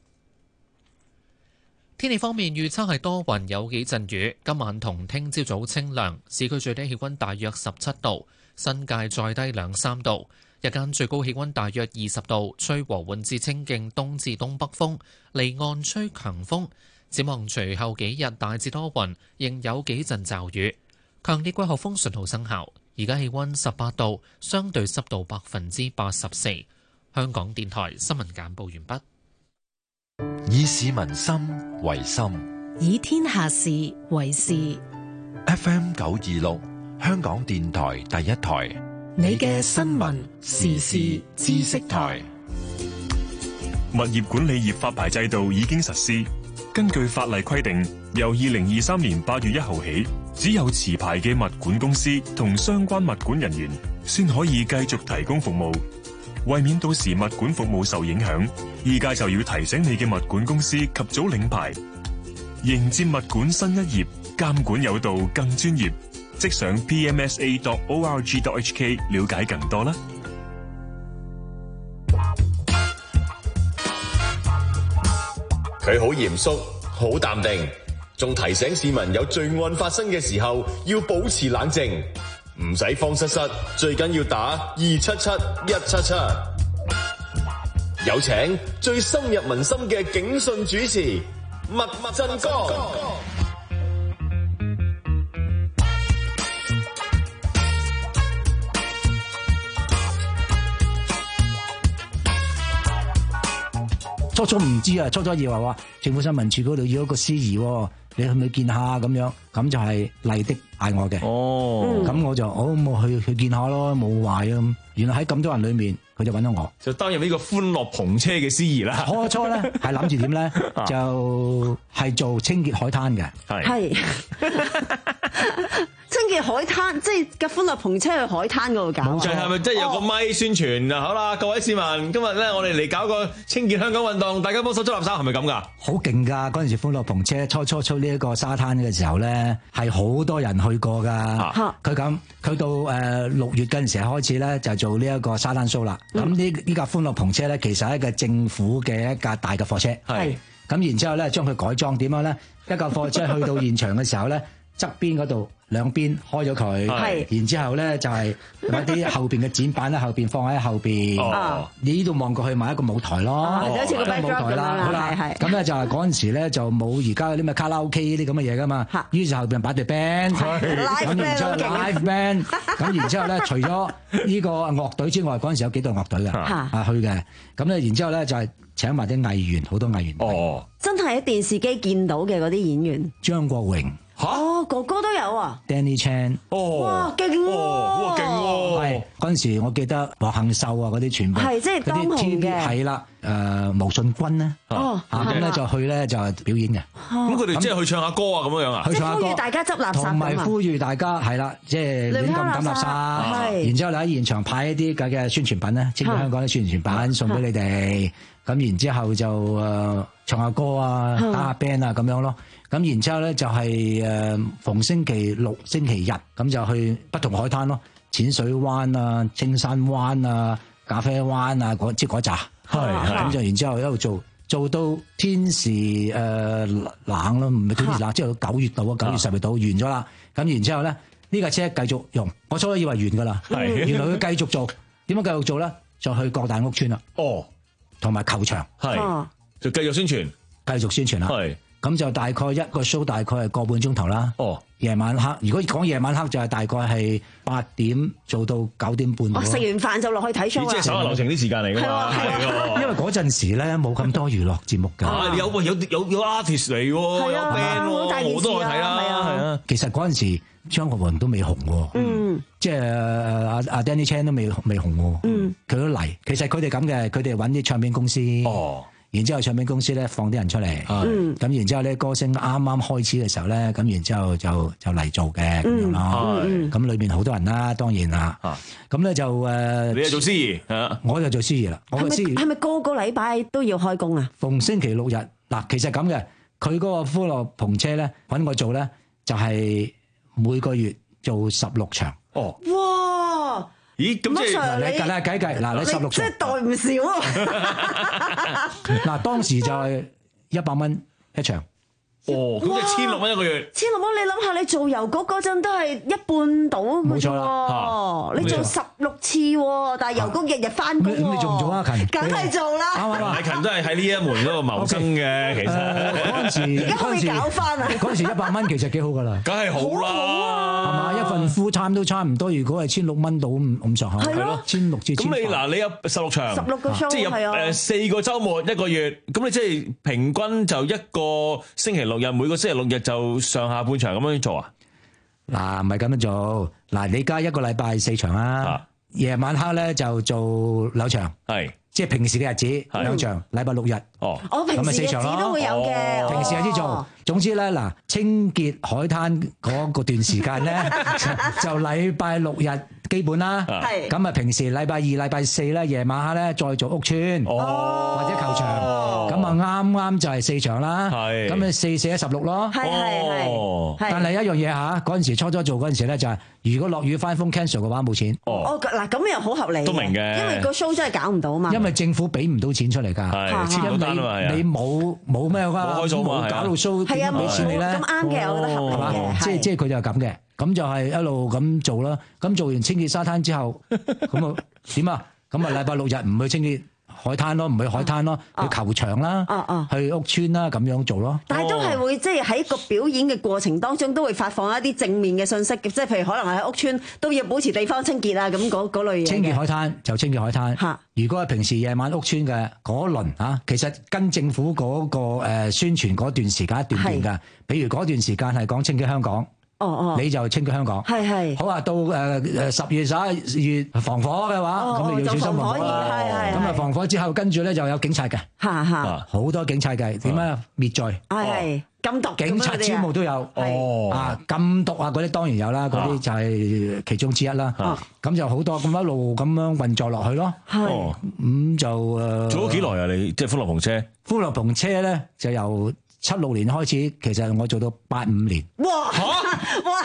天氣方面預測係多雲有幾陣雨，今晚同聽朝早清涼，市區最低氣溫大約十七度，新界再低兩三度，日間最高氣溫大約二十度，吹和緩至清勁東至東北風，離岸吹強風。展望隨後幾日大致多雲，仍有幾陣驟雨。強烈季候風信號生效，而家氣溫十八度，相對濕度百分之八十四。香港電台新聞簡報完畢。 以市民心為心， 以天下事為事。 F M 九二六，香港電台第一台， 你嘅新聞時事知識台。 物業管理業發牌制度已經實施。根據法例規定，由二零二三年八月一號起，只有持牌嘅物管公司同相關物管人員先可以繼續提供服務。為免到時物管服務受影響，依家就要提醒你嘅物管公司及早領牌，迎接物管新一頁，監管有道更專業。即上 p m s a dot org dot h k 了解更多啦。 佢好嚴肅，好淡定，仲提醒市民有罪案發生嘅時候要保持冷靜，唔使慌失失，最緊要打二七七一七七。有請最深入民心嘅警訊主持麥麥振剛。 初初唔知啊，初初以為話政府新聞處嗰度要一個司儀，你去唔去見下咁樣？咁就係麗的嗌我嘅。哦，咁我就我冇去去見下咯，冇壞啊。原來喺咁多人裏面，佢就揾到我， 就擔任呢個歡樂篷車嘅司儀啦。 初初咧係諗住點咧，就係做清潔海灘嘅。 係。清潔海灘，即係架歡樂篷車去海灘嗰度搞。 就係咪即係有個咪宣傳啊？好啦，各位市民，今日咧我哋嚟搞個清潔香港運動，大家幫手執垃圾，係咪咁噶？ 好勁噶！嗰陣時歡樂篷車初初出呢一個沙灘嘅時候咧，係好多人去過噶。佢咁、啊，佢到誒六月嗰陣時開始咧，就做呢一個沙灘 show 啦。咁呢呢架歡樂篷車咧，其實係一個政府嘅一架大嘅貨車。係。 咁然之後咧將佢改裝點樣咧？一架貨車去到現場嘅時候咧，側邊嗰度兩邊開咗佢，然之後咧就係揾啲後邊嘅展板咧，後邊放喺後邊。哦，你呢度望過去埋一個舞台咯， 好似個 backdrop 咁啦。好啦， 咁咧就係嗰陣時咧就冇而家嗰啲咩卡拉 OK 呢啲咁嘅嘢噶嘛。於是後邊擺對 band，咁然之後 live band，咁然之後咧除咗呢個樂隊之外，嗰陣時有幾隊樂隊嘅啊去嘅。咁咧然之後咧就係請埋啲藝員，好多藝員。哦， 真係喺電視機見到嘅嗰啲演員。 張國榮。 哦，哥哥都有啊 ，Danny Chan， 哦，哇，勁喎， 哇，勁喎，係嗰陣時我記得黃杏秀啊嗰啲全部係即係當紅嘅， 係啦，誒毛舜筠咧，哦，咁咧就去咧就表演嘅， 咁佢哋即係去唱下歌啊咁樣樣啊， 去唱下歌， 呼籲大家執垃圾， 同埋呼籲大家係啦，即係亂咁抌垃圾，係，然之後咧喺現場派一啲咁嘅宣傳品咧，清潔香港啲宣傳品送俾你哋，咁然之後就誒唱下歌啊，打下 band 啊咁樣咯。咁然之後咧就係誒逢星期六、星期日咁就去不同海灘咯，淺水灣啊、青山灣啊、咖啡灣啊嗰即嗰扎，係咁就然之後一路做做到天時誒、呃、冷咯，唔係天時冷，即係到九月度啊，九月十月度完咗啦。咁然之後咧呢架車繼續用，我初初以為完噶啦，原來佢繼續做，點樣繼續做咧？就去各大屋邨啦，哦，同埋球場， 係就繼續宣傳， 繼續宣傳啦，係。咁就大概一個 show 大概係個半鐘頭啦。哦，夜晚黑，如果講夜晚黑就係大概係八點做到九點半。 哦，食完飯就落去睇 show 啊！ 即係手下留情啲時間嚟㗎嘛。 係因為嗰陣時咧冇咁多娛樂節目㗎。 啊，有有有有 artist 嚟喎，有 band 喎，我都去睇啦。係啊，係啊。 其實嗰陣時張國榮都未紅喎。嗯。即係阿阿 Danny Chan 都未未紅喎。嗯。佢都嚟，其實佢哋咁嘅，佢哋揾啲唱片公司。哦。然之後唱片公司咧放啲人出嚟，咁、嗯、然之後咧歌星啱啱開始嘅時候咧，咁然之後就就嚟做嘅咁樣咯。咁裏邊好多人啦，當然啦。咁咧、啊、就誒，呃、 你係做司儀， 我就做司儀啦。我嘅司儀係咪個個禮拜都要開工啊？ 逢星期六日嗱，其實咁嘅，佢嗰個歡樂篷車咧揾我做咧，就係、是、每個月做十六場。哦， 哇！ 咦，咁即係你計下計計，嗱你十六場， 即係袋唔少啊！ 嗱當時就係一百蚊一場。 哦，咁即係千六蚊一個月。 千六蚊，你諗下，你做郵局嗰陣都係一半到嘅啫喎。你做十六次喎，但係郵局日日翻工喎。 咁你做唔做啊？勤， 梗係做啦。 啱啱阿勤都係喺呢一門嗰度謀生嘅，其實嗰陣時， 而家可以搞翻啊！ 嗰陣時一百蚊其實幾好㗎啦。 梗係好啦， 係嘛？一份 full time都差唔多，如果係千六蚊到咁咁上下，係咯，千六至千八。 咁你嗱，你有十六場， 十六個 show， 即係有誒四個週末一個月，咁你即係平均就一個星期六日，每個星期六日就上下半場咁樣做啊？ 嗱，唔係咁樣做。嗱，你而家一個禮拜四場啦，夜晚黑咧就做兩場，係即係平時嘅日子兩場，禮拜六日。哦， 我平時日子都會有嘅， 平時日子做。總之咧，嗱，清潔海灘嗰個段時間咧，就禮拜六日基本啦。係咁啊，平時禮拜二、禮拜四咧，夜晚黑咧再做屋邨或者球場。咁啊，啱啱就係四場啦。係咁啊，四四一十六咯。 係係係。 但係一樣嘢嚇，嗰陣時初初做嗰陣時咧，就係如果落雨翻風 cancel 嘅話冇錢。 哦，嗱咁又好合理。 都明嘅， 因為個 show 真係搞唔到啊嘛。 因為政府俾唔到錢出嚟㗎。 係簽唔到單啊嘛。 你冇冇咩㗎？ 冇開數嘛， 冇搞到 show。 係啊， 俾錢你咧， 咁啱嘅，我覺得合理嘅。 即係即係佢就係咁嘅，咁就係一路咁做啦。咁做完清潔沙灘之後，咁啊點啊？咁啊禮拜六日唔去清潔海灘咯，唔去海灘咯，去球場啦，去屋邨啦，咁樣做咯。 但係都係會即係喺個表演嘅過程當中，都會發放一啲正面嘅信息嘅，即係譬如可能喺屋邨都要保持地方清潔啊，咁嗰嗰類嘢。 清潔海灘就清潔海灘。嚇！如果係平時夜晚屋邨嘅嗰輪嚇，其實跟政府嗰個誒宣傳嗰段時間一段段㗎。比如嗰段時間係講清潔香港。哦哦，你就清潔香港，係係。好啊，到誒誒十月十一月防火嘅話，咁你要小心防火啦。係係。咁啊防火之後，跟住咧就有警察嘅，嚇嚇，好多警察嘅，點啊滅罪， 係係禁毒， 警察招募都有，哦啊禁毒啊嗰啲當然有啦，嗰啲就係其中之一啦。咁就好多咁一路咁樣運作落去咯。係。咁就誒。 做咗幾耐啊？你即係歡樂篷車？ 歡樂篷車咧就由七六年開始，其實我做到八五年。 哇嚇！哇！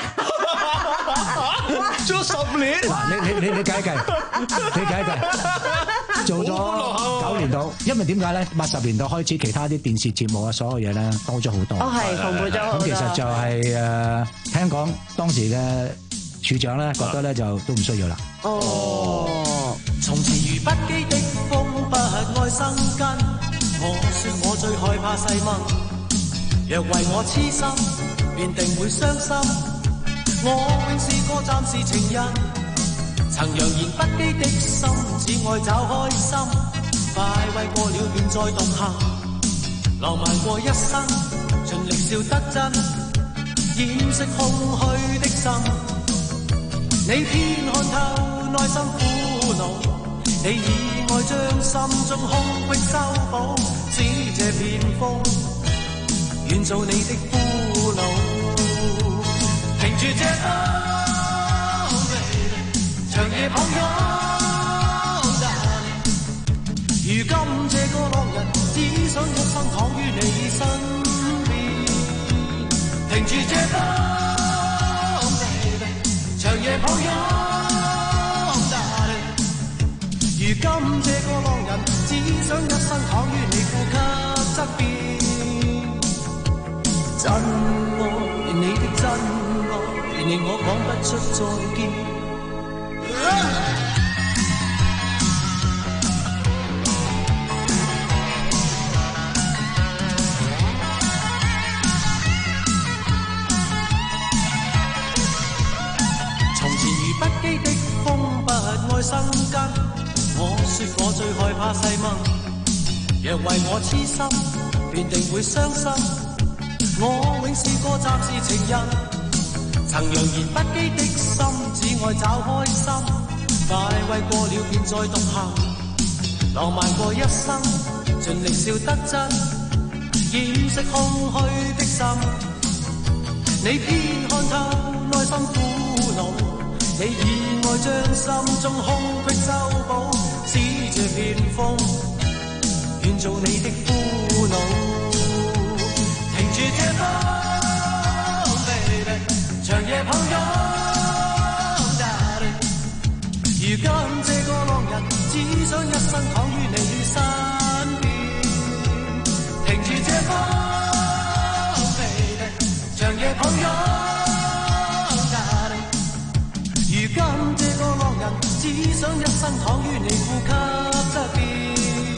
做咗十年。 嗱，你你你你計一計，你計一計， 做咗九年度，因為點解咧？八十年代開始，其他啲電視節目啊，所有嘢咧多咗好多。 哦，係豐富咗好多。 咁其實就係、是、誒、呃，聽講當時嘅處長咧覺得咧就都唔需要啦。 哦，從前如不羈的風，不愛生根。我說我最害怕細蚊，若為我痴心，便定會傷心。我永是個暫時情人，曾揚言不羈的心，只愛找開心。快慰過了便再獨行，浪漫過一生，盡力笑得真，掩飾空虛的心。你偏看透內心苦惱，你以愛將心中空隙修補，使這片風願做你的俘虜。停住這風，長夜抱擁，如今這個浪人只想一生躺於你身邊。停住這風，長夜抱擁，如今這個浪人只想一生躺於你呼吸側邊。真愛你的真愛，令我講不出再見。從前如不羈的風，不愛生根。我說我最害怕細蚊，若為我痴心，便定會傷心。我永是個暫時情人，曾揚言不羈的心，只愛找開心。快慰過了便再獨行，浪漫過一生，盡力笑得真，掩飾空虛的心。你偏看透內心苦惱，你以愛將心中空隙修補，使這片風願做你的俘虜。停住這風 baby， 長夜抱擁 darling， 如今這個浪人只想一生躺於你身邊。停住這風 baby， 長夜抱擁 darling， 如今這個浪人只想一生躺於你呼吸側邊。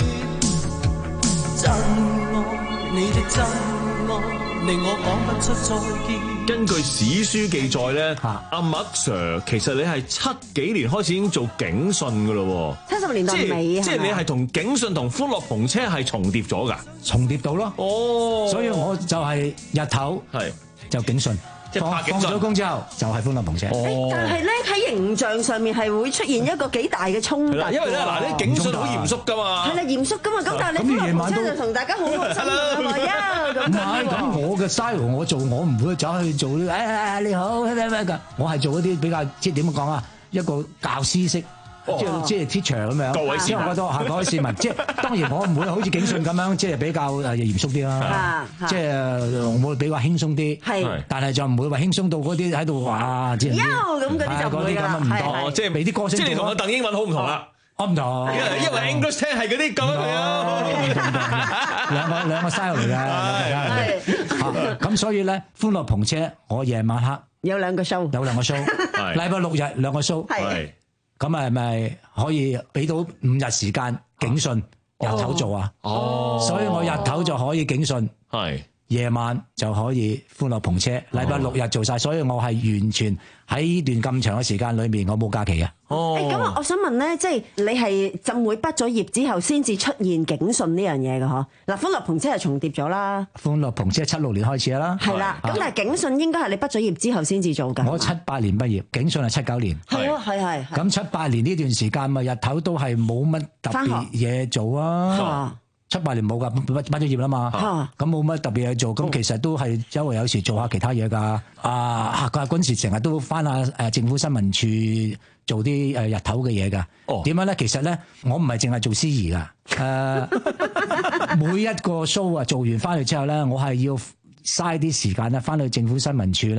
真愛你的真令我講不出再見。 根據史書記載咧，阿麥 Sir 其實你係七幾年開始已經做警訊噶咯， 七十年代尾， 即係你係同警訊同歡樂篷車係重疊咗噶， 重疊到咯。 哦， 所以我就係日頭係就警訊。 即係拍警訊， 放咗工之後就係歡樂篷車。 哦、但係咧喺形象上面係會出現一個幾大嘅衝突。 因為咧嗱，啲警訊好嚴肅噶嘛。係啦， 嚴肅噶嘛。咁但係你歡樂篷車就同大家好開心啊嘛，咁。 唔係，咁我嘅 style 我做，我唔會走去做啲誒、哎、你好咩咩㗎。我係做一啲比較即係點講啊，一個教師式。即係即係 teacher 咁樣，各位市民多嚇，各位市民，即係當然我唔會好似警訊咁樣，即係比較誒嚴肅啲啦，即係我會比較輕鬆啲，係，但係就唔會話輕鬆到嗰啲喺度話即係咁嗰啲就唔會啦，係，即係俾啲歌星，即係你同阿鄧英文好唔同啦，我唔同，因為 English 聽係嗰啲咁樣，兩個兩個 style 嚟嘅，咁所以咧歡樂篷車，我夜晚黑有兩個 show， 有兩個 show，禮拜六日兩個 show，係。咁係咪可以俾到五日時間警訊日頭做啊？哦，所以我日頭就可以警訊，係夜晚就可以歡樂篷車，禮拜六日做晒，所以我係完全喺呢段咁長嘅時間裏面，我冇假期嘅。 哦，咁、欸、我想問咧，即係你係浸會畢咗業之後先至出現警訊呢樣嘢嘅嗬？嗱，歡樂篷車係重疊咗啦。歡樂篷車七六年開始啦。係啦，咁但係警訊應該係你畢咗業之後先至做㗎。 我七八年畢業，警訊係七九年。 係啊，係係。 咁七八年呢段時間咪日頭都係冇乜特別嘢做啊。七八年冇噶，畢咗業啦嘛，咁冇乜特別嘢做，咁其實都係周圍有時做下其他嘢噶。啊，嗰陣時成日都翻下誒政府新聞處做啲誒日頭嘅嘢噶。哦，點樣咧？其實咧，我唔係淨係做司儀噶。誒，每一個 show 啊，做完翻去之後咧，我係要嘥啲時間咧，翻去政府新聞處咧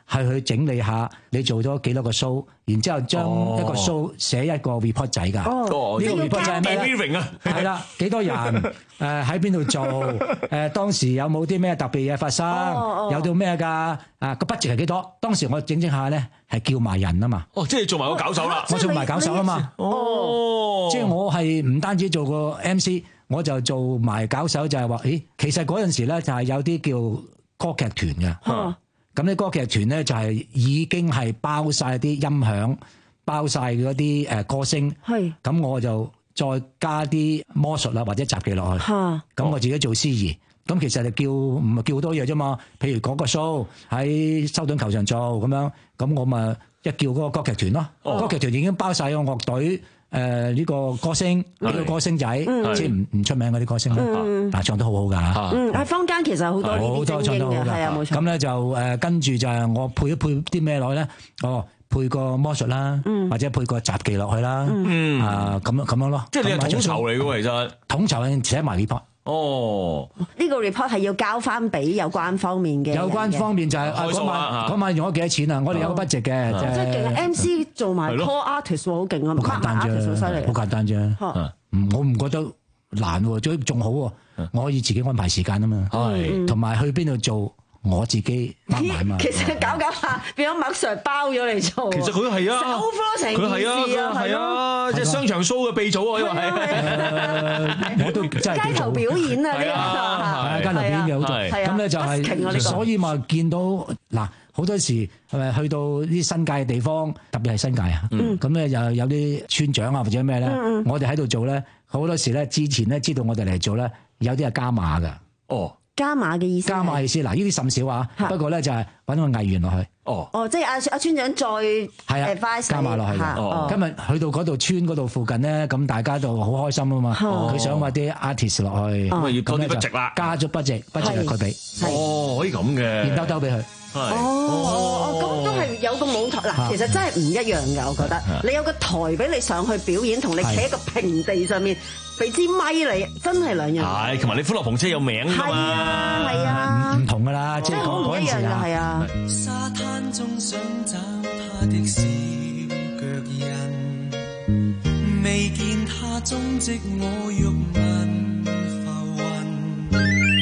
係去整理下你做咗幾多個 show， 然之後將一個 show 寫一個 report 仔㗎。 哦， 呢個 report 仔係咩咧？係啦，幾多人誒喺邊度做？誒當時有冇啲咩特別嘢發生？有到咩㗎？啊個 budget係幾多？當時我整整下咧係叫埋人啊嘛。 哦，即係做埋個搞手啦。 我做埋搞手啊嘛。哦，即係我係唔單止做個 M C， 我就做埋搞手，就係話，誒其實嗰陣時咧就係有啲叫歌劇團嘅。咁啲歌劇團咧就係已經係包晒啲音響，包晒嗰啲誒歌星。係。咁我就再加啲魔術啦或者雜技落去。嚇。咁我自己做司儀。咁其實就叫唔係叫好多嘢啫嘛。譬如嗰個 show 喺修頓球場做咁樣，咁我咪一叫嗰個歌劇團咯。哦。歌劇團已經包晒個樂隊。誒呢個歌星，呢個歌星仔，即係唔唔出名嗰啲歌星啦，但係唱得好好㗎。 嗯，喺坊間其實好多呢啲精英嘅，係啊冇錯。 咁咧就誒跟住就係我配一配啲咩落去咧？哦，配個魔術啦，或者配個雜技落去啦，啊咁樣咁樣咯。 即係你係統籌嚟嘅喎，其實統籌寫埋 report。 哦， 呢個 report 係要交翻俾有關方面嘅。 有關方面就係嗰晚嗰晚用咗幾多錢啊？我哋有個 budget 嘅， 即係勁 M C 做埋 call artist 喎，好勁啊！ 好簡單啫， 好犀利， 好簡單啫。我唔覺得難喎，仲仲好喎，我可以自己安排時間啊嘛，同埋去邊度做。我自己包埋嘛。 其實搞搞下變咗麥 Sir 包咗嚟做。 其實佢係啊， 收 flow 成件事啊， 係啊，即係商場 show 嘅鼻祖啊，因為係。 我都真係街頭表演啊，呢個係街頭表演嘅好多。咁咧就係，所以咪見到嗱好多時係咪去到啲新界嘅地方，特別係新界啊，咁咧又有啲村長啊或者咩咧，我哋喺度做咧，好多時咧之前咧知道我哋嚟做咧，有啲係加碼㗎。 哦。 加碼嘅意思， 加碼意思嗱，呢啲甚少啊。不過咧就係揾個藝員落去。 哦， 哦，即係阿阿村長再係啊， 加碼落去。 哦， 今日去到嗰度村嗰度附近咧，咁大家就好開心啊嘛。佢想揾啲 artist 落去， 咁啊要多啲 budget啦， 加咗 budget，budget 係佢俾。 哦，可以咁嘅， 現兜兜俾佢。 哦哦，咁都係有個舞台嗱，其實真係唔一樣㗎，我覺得。你有個台俾你上去表演，同你企喺個平地上面。俾支咪你，真係兩樣。 係，同埋你歡樂篷車有名㗎嘛。 係啊，係啊， 唔同㗎啦，即係嗰陣時啊。 係啊。 沙灘中想找他的小腳印，未見他蹤跡，我欲問浮雲，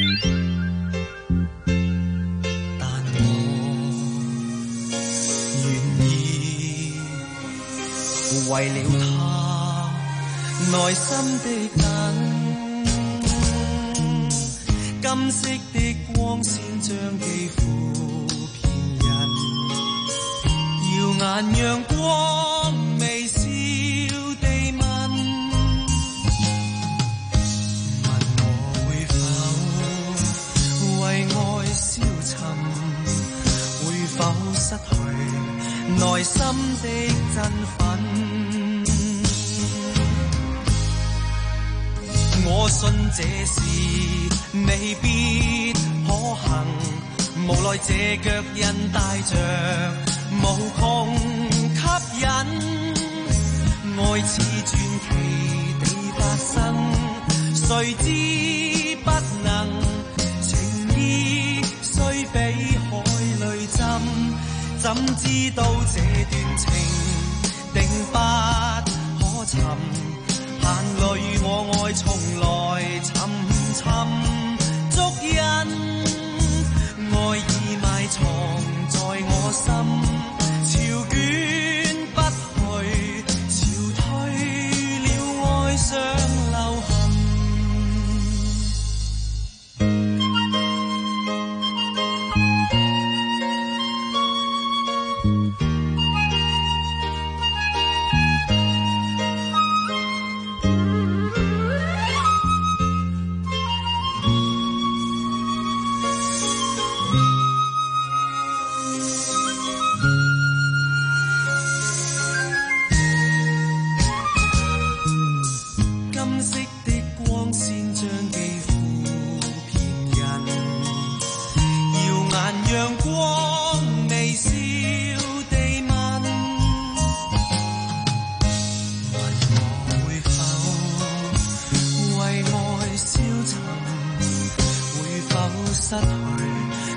但我願意為了他。內心的燈，金色的光線將肌膚遍印，耀眼陽光微笑地問，問我會否為愛消沉，會否失去內心的振奮。我信這事未必可行，無奈這腳印帶着無窮吸引，愛似傳奇地發生，誰知不能，情意雖比海淚浸，怎知道這段情定不可尋。眼淚我愛從來沉沉足印，愛已埋藏在我心，潮捲不去，潮退了愛上留痕。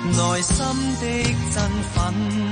內心的振奮。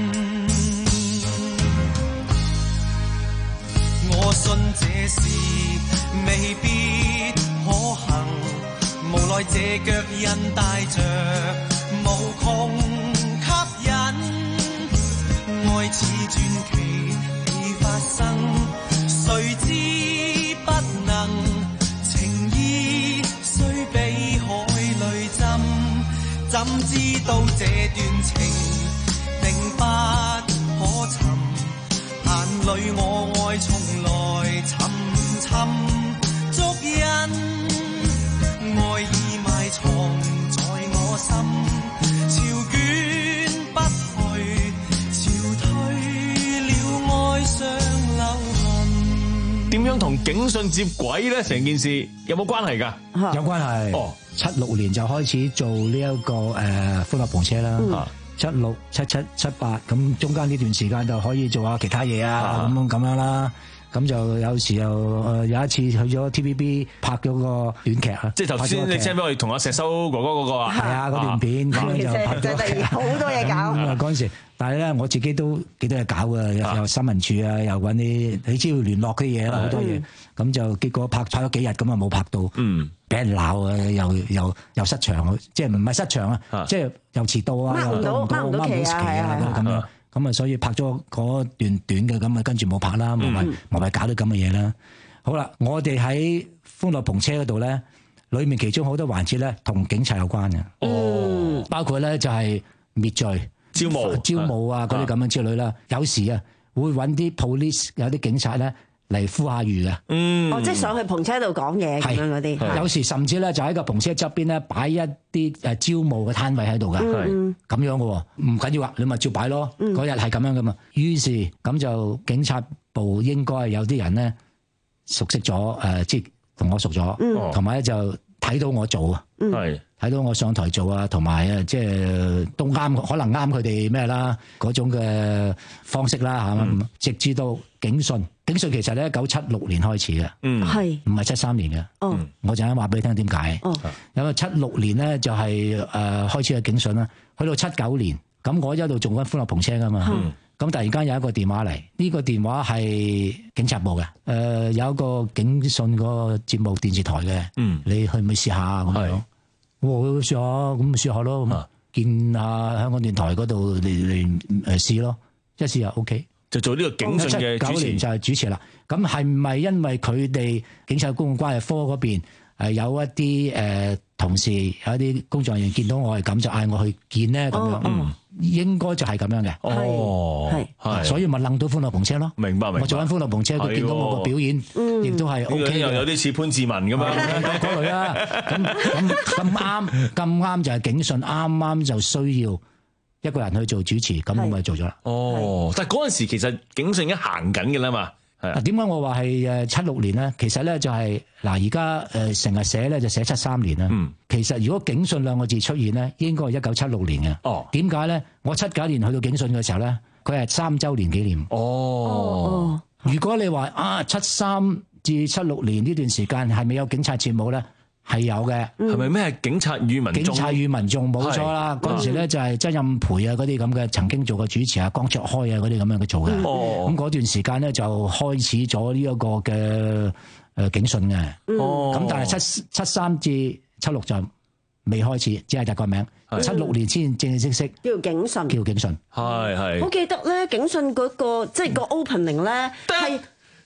我信這事未必可行，無奈這腳印帶着無窮吸引。愛似傳奇地發生，誰知不能，情意雖比海淚浸，怎知道這段情定不可尋，眼淚我愛從來沉沉足印，愛已埋藏在我心，潮捲不去，潮退了愛上留痕。 點樣同警訊接軌咧？成件事有冇關係㗎？ 有關係。哦，七六年就開始做呢、這、一個誒、呃、歡樂篷車啦。嗯七六、七七、七八，咁中間呢段時間就可以做下其他嘢啊，咁咁樣啦。咁就有時又誒有一次去咗 T V B 拍咗個短劇啊， 即係頭先你 send 俾我哋同阿石修哥哥嗰個啊， 係啊，嗰段片咁樣就拍咗好多嘢搞。 咁嗰陣時，但係咧我自己都幾多嘢搞嘅，又又新聞處啊，又揾啲你知道聯絡嘅嘢啦，好多嘢。咁就結果拍拍咗幾日，咁啊冇拍到，嗯，俾人鬧啊，又又又失場，即係唔係失場啊，即係又遲到啊，又到唔到，掹唔到期啊，咁樣。咁啊，所以拍咗嗰段短嘅，咁啊跟住冇拍啦，冇咪冇咪搞啲咁嘅嘢啦。好啦，我哋喺歡樂篷車嗰度咧，裏面其中好多環節咧，同警察有關嘅。哦，包括咧就係滅罪、招募、招募啊嗰啲咁樣之類啦。有時啊，會揾啲 police 有啲警察咧嚟呼下籲嘅。嗯， 哦，即係上去篷車度講嘢咁樣嗰啲。 有時甚至咧就喺個篷車側邊咧擺一啲誒招募嘅攤位喺度嘅。係咁樣嘅喎，唔緊要啊，你咪照擺咯。嗰日係咁樣噶嘛。於是咁就警察部應該有啲人咧熟悉咗誒，即係同我熟咗，同埋咧就睇到我做啊，係睇到我上台做啊，同埋啊即係都啱，可能啱佢哋咩啦嗰種嘅方式啦嚇。嗯、直至到警訊，警訊其實咧一九七六年開始嘅，嗯，係唔係七三年嘅？哦，我陣間話俾你聽點解？哦，因為七六年咧就係、是、誒、呃、開始嘅警訊啦，去到七九年，咁我一路做緊歡樂篷車噶嘛。嗯咁突然間有一個電話嚟，呢、這個電話係警察部嘅，誒、呃、有一個警訊個節目電視台嘅，嗯，你去唔去試下咁樣？我去試下，咁咪試下咯，咁啊見下香港電台嗰度嚟嚟誒試咯，一試就 OK， 就做呢個警訊嘅主持。九年就係主持啦。咁係唔係因為佢哋警察公共關係科嗰邊誒有一啲誒、呃、同事有一啲工作人員見到我係咁就嗌我去見咧咁樣？哦嗯應該就係咁樣嘅， 哦，係， 所以咪楞到歡樂篷車咯。 明白明白。 我做緊歡樂篷車，佢見到我個表演，亦都係 O K 又有啲似潘志文咁樣嗰類啦。咁咁咁啱，咁啱就係警訊，啱啱就需要一個人去做主持，咁我咪做咗啦。 哦，但係嗰陣時其實警訊已經行緊嘅啦嘛。 嗱，點解我話係誒七六年咧？其實咧就係嗱，而家誒成日寫咧就寫七三年啦。嗯，其實如果警訊兩個字出現咧，應該係一九七六年嘅。哦，點解咧？我七九年去到警訊嘅時候咧，佢係三週年紀念。哦，如果你話啊七三至七六年呢段時間係咪有警察節目咧？係有嘅， 係咪咩警察與民眾？ 警察與民眾冇錯啦，嗰陣時咧就係曾蔭培啊嗰啲咁嘅曾經做過主持啊，江卓開啊嗰啲咁樣嘅做嘅。哦，咁嗰段時間咧就開始咗呢一個嘅誒警訊嘅。哦，咁但係七七三至七六就未開始，只係特個名。七六年先正正式式叫警訊， 叫警訊。 係係。 我記得咧警訊嗰個即係個 opening 咧係。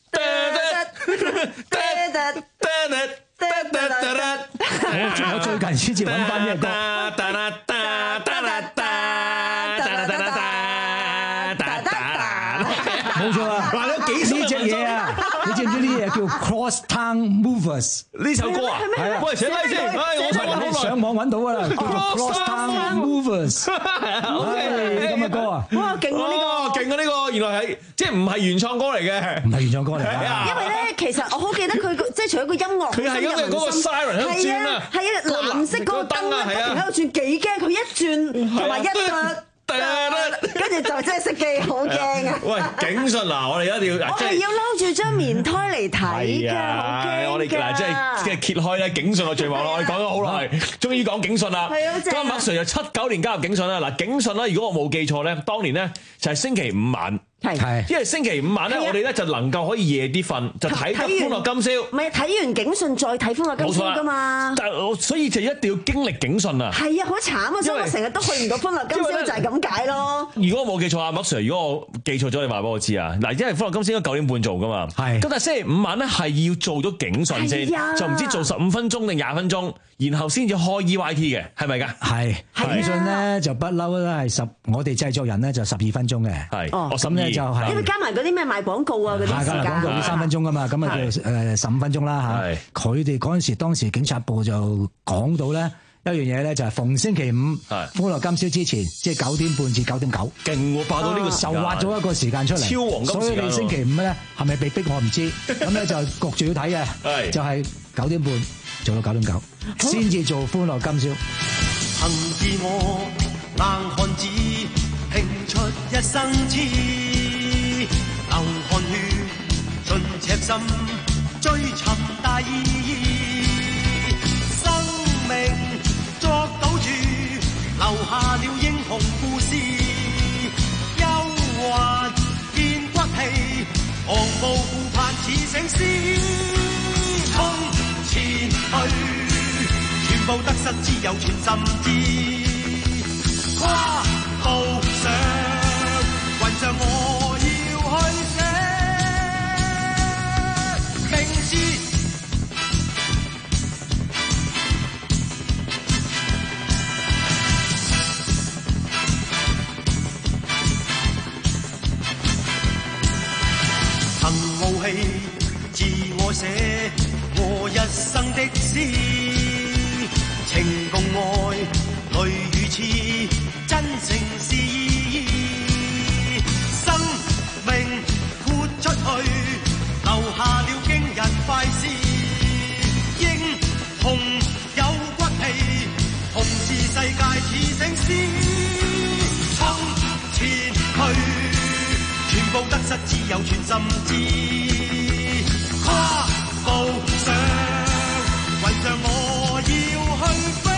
我最近先至揾翻呢個歌，冇錯啊！嗱，你幾呢隻嘢啊？你知唔知呢嘢叫 Cross Town Movers 呢首歌啊？係啊，喂，寫低先，唉，我上網上網揾到㗎啦，叫做 Cross Town Movers，係咁嘅歌啊！ 哇，勁啊呢個， 勁啊呢個，原來係即係唔係原創歌嚟嘅， 唔係原創歌嚟㗎。 因為咧，其實我好記得佢即係除咗個音樂， 佢係因為嗰個 siren 喺度轉啊， 係啊，藍色嗰個燈咧，不停喺度轉，幾驚佢一轉同埋一個。跟住住就真係熄機，好驚啊！ 喂，警訊嗱，我哋一定要， 我係要撈住張棉胎嚟睇㗎，好驚㗎！ 我哋嗱，即係即係揭開咧警訊嘅序幕咯。我哋講咗好耐，終於講警訊啦。 係啊，正。 咁麥 Sir 就七九年加入警訊啦。嗱，警訊咧，如果我冇記錯咧，當年咧就係星期五晚。係，因為星期五晚咧，我哋咧就能夠可以夜啲瞓，就睇得歡樂今宵。 唔係睇完警訊再睇歡樂今宵㗎嘛？ 但係我所以就一定要經歷警訊啊！ 係啊，好慘啊！所以我成日都去唔到歡樂今宵，就係咁解咯。 如果我冇記錯啊，麥 Sir，如果我記錯咗，你話俾我知啊！嗱，因為歡樂今宵應該九點半做㗎嘛。係。咁但係星期五晚咧係要做咗警訊先，就唔知做十五分鐘定廿分鐘，然後先至開 E Y T 嘅，係咪㗎？係。 警訊咧就不嬲都係十，我哋製作人咧就十二分鐘嘅。係。 哦。 咁咧就係。 因為加埋嗰啲咩賣廣告啊嗰啲時間， 廣告要三分鐘噶嘛，咁啊就誒十五分鐘啦嚇。佢哋嗰陣時當時警察部就講到咧一樣嘢咧，就係逢星期五歡樂今宵之前，即係九點半至九點九， 勁喎，霸到呢個就挖咗一個時間出嚟， 超黃金時間。 所以你星期五咧係咪被逼我唔知，咁咧就焗住要睇嘅，就係九點半做到九點九，先至做歡樂今宵。 憑自我硬漢子，拼出一生痴。流汗血，盡赤心，追尋大義。生命作賭注，留下了英雄故事。憂患見骨氣，昂步顧盼似醒獅。衝前去，全部得失只有全心知。跨步上，雲上我。自我寫我一生的詩，情共愛，淚與痴，真誠是意。生命豁出去，留下了驚人快事。英雄有骨氣，同是世界似醒獅。衝前去，全部得失只有全心知。跨步上，雲上我要去飛。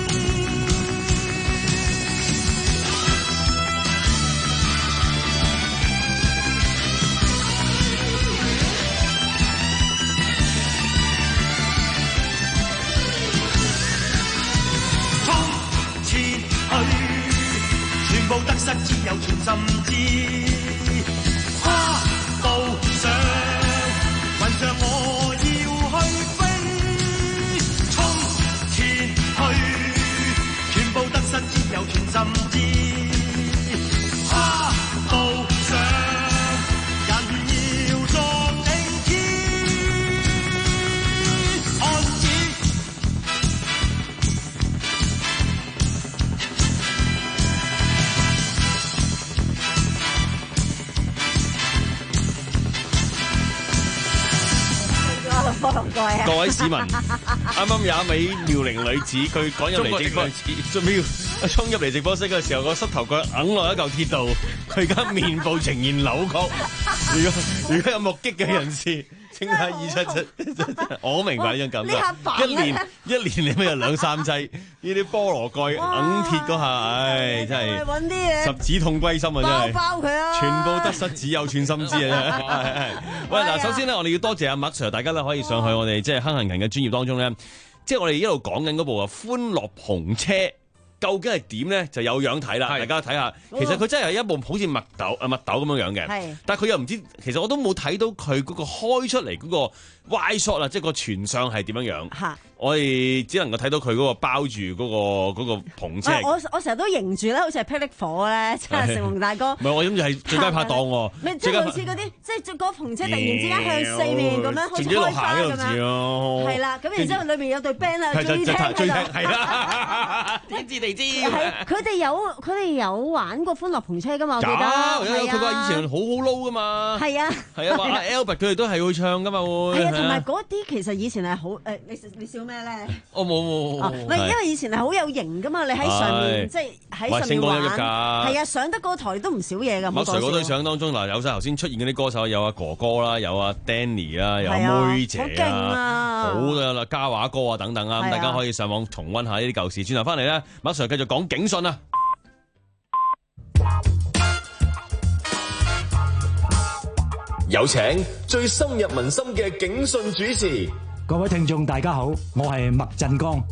衝前去，全部得失只有全心知。跨步上。雲上我要去飛，衝前去，全部得失只有全心知。跨步上，人要作定天漢子。 各位市民，啱啱有一位妙齡女子，佢趕入嚟直播，準備要衝入嚟直播室嘅時候，個膝頭哥揞落一嚿鐵度，佢而家面部呈現扭曲。如果如果有目擊嘅人士，請睇二七七，我好明白呢種感覺。一年一年你咪有兩三劑呢啲菠蘿蓋揞鐵嗰下，唉，真係揾啲嘢十指痛歸心啊！真係包佢啊！ 全部得失只有寸心知啊！真係。喂，嗱，首先咧，我哋要多謝阿麥 Sir，大家咧可以上去我哋即係坑行勤嘅專業當中咧，即係我哋一路講緊嗰部啊歡樂篷車。究竟係點咧？就有樣睇啦，大家睇下。其實佢真係一部好似麥豆啊麥豆咁樣樣嘅，但係佢又唔知，其實我都冇睇到佢嗰個開出嚟嗰個 wide shot 啦，即係個全相係點樣樣。我哋只能夠睇到佢嗰個包住嗰個嗰個篷車。 我我成日都認住咧，好似係霹靂火咧，即係成龍大哥。 唔係，我諗住係最佳拍檔喎。 咩即係類似嗰啲，即係個篷車突然之間向四面咁樣，好似開花咁樣。係啦，咁然之後裏面有對 band 啊，最聽喺度。係啦，天知地知。係佢哋有佢哋有玩過歡樂篷車噶嘛？我記得。 有佢話以前好好撈噶嘛。係啊。係啊，話 Albert 佢哋都係會唱噶嘛會。 係啊，同埋嗰啲其實以前係好誒，你你笑咩？ 咩咧？ 我冇冇冇， 唔係因為以前係好有型噶嘛，你喺上面即係喺上面玩，係啊，上得嗰台都唔少嘢噶。 麥 Sir 嗰堆相當中嗱，有晒頭先出現嗰啲歌手，有阿哥哥啦，有阿 Danny 啦，有妹姐啊，好多啦，嘉華哥啊等等啊，咁大家可以上網重溫下呢啲舊事。轉頭翻嚟咧，麥 Sir 繼續講警訊啊！ 有請最深入民心嘅警訊主持。 各位聽眾大家好，我係麥振剛。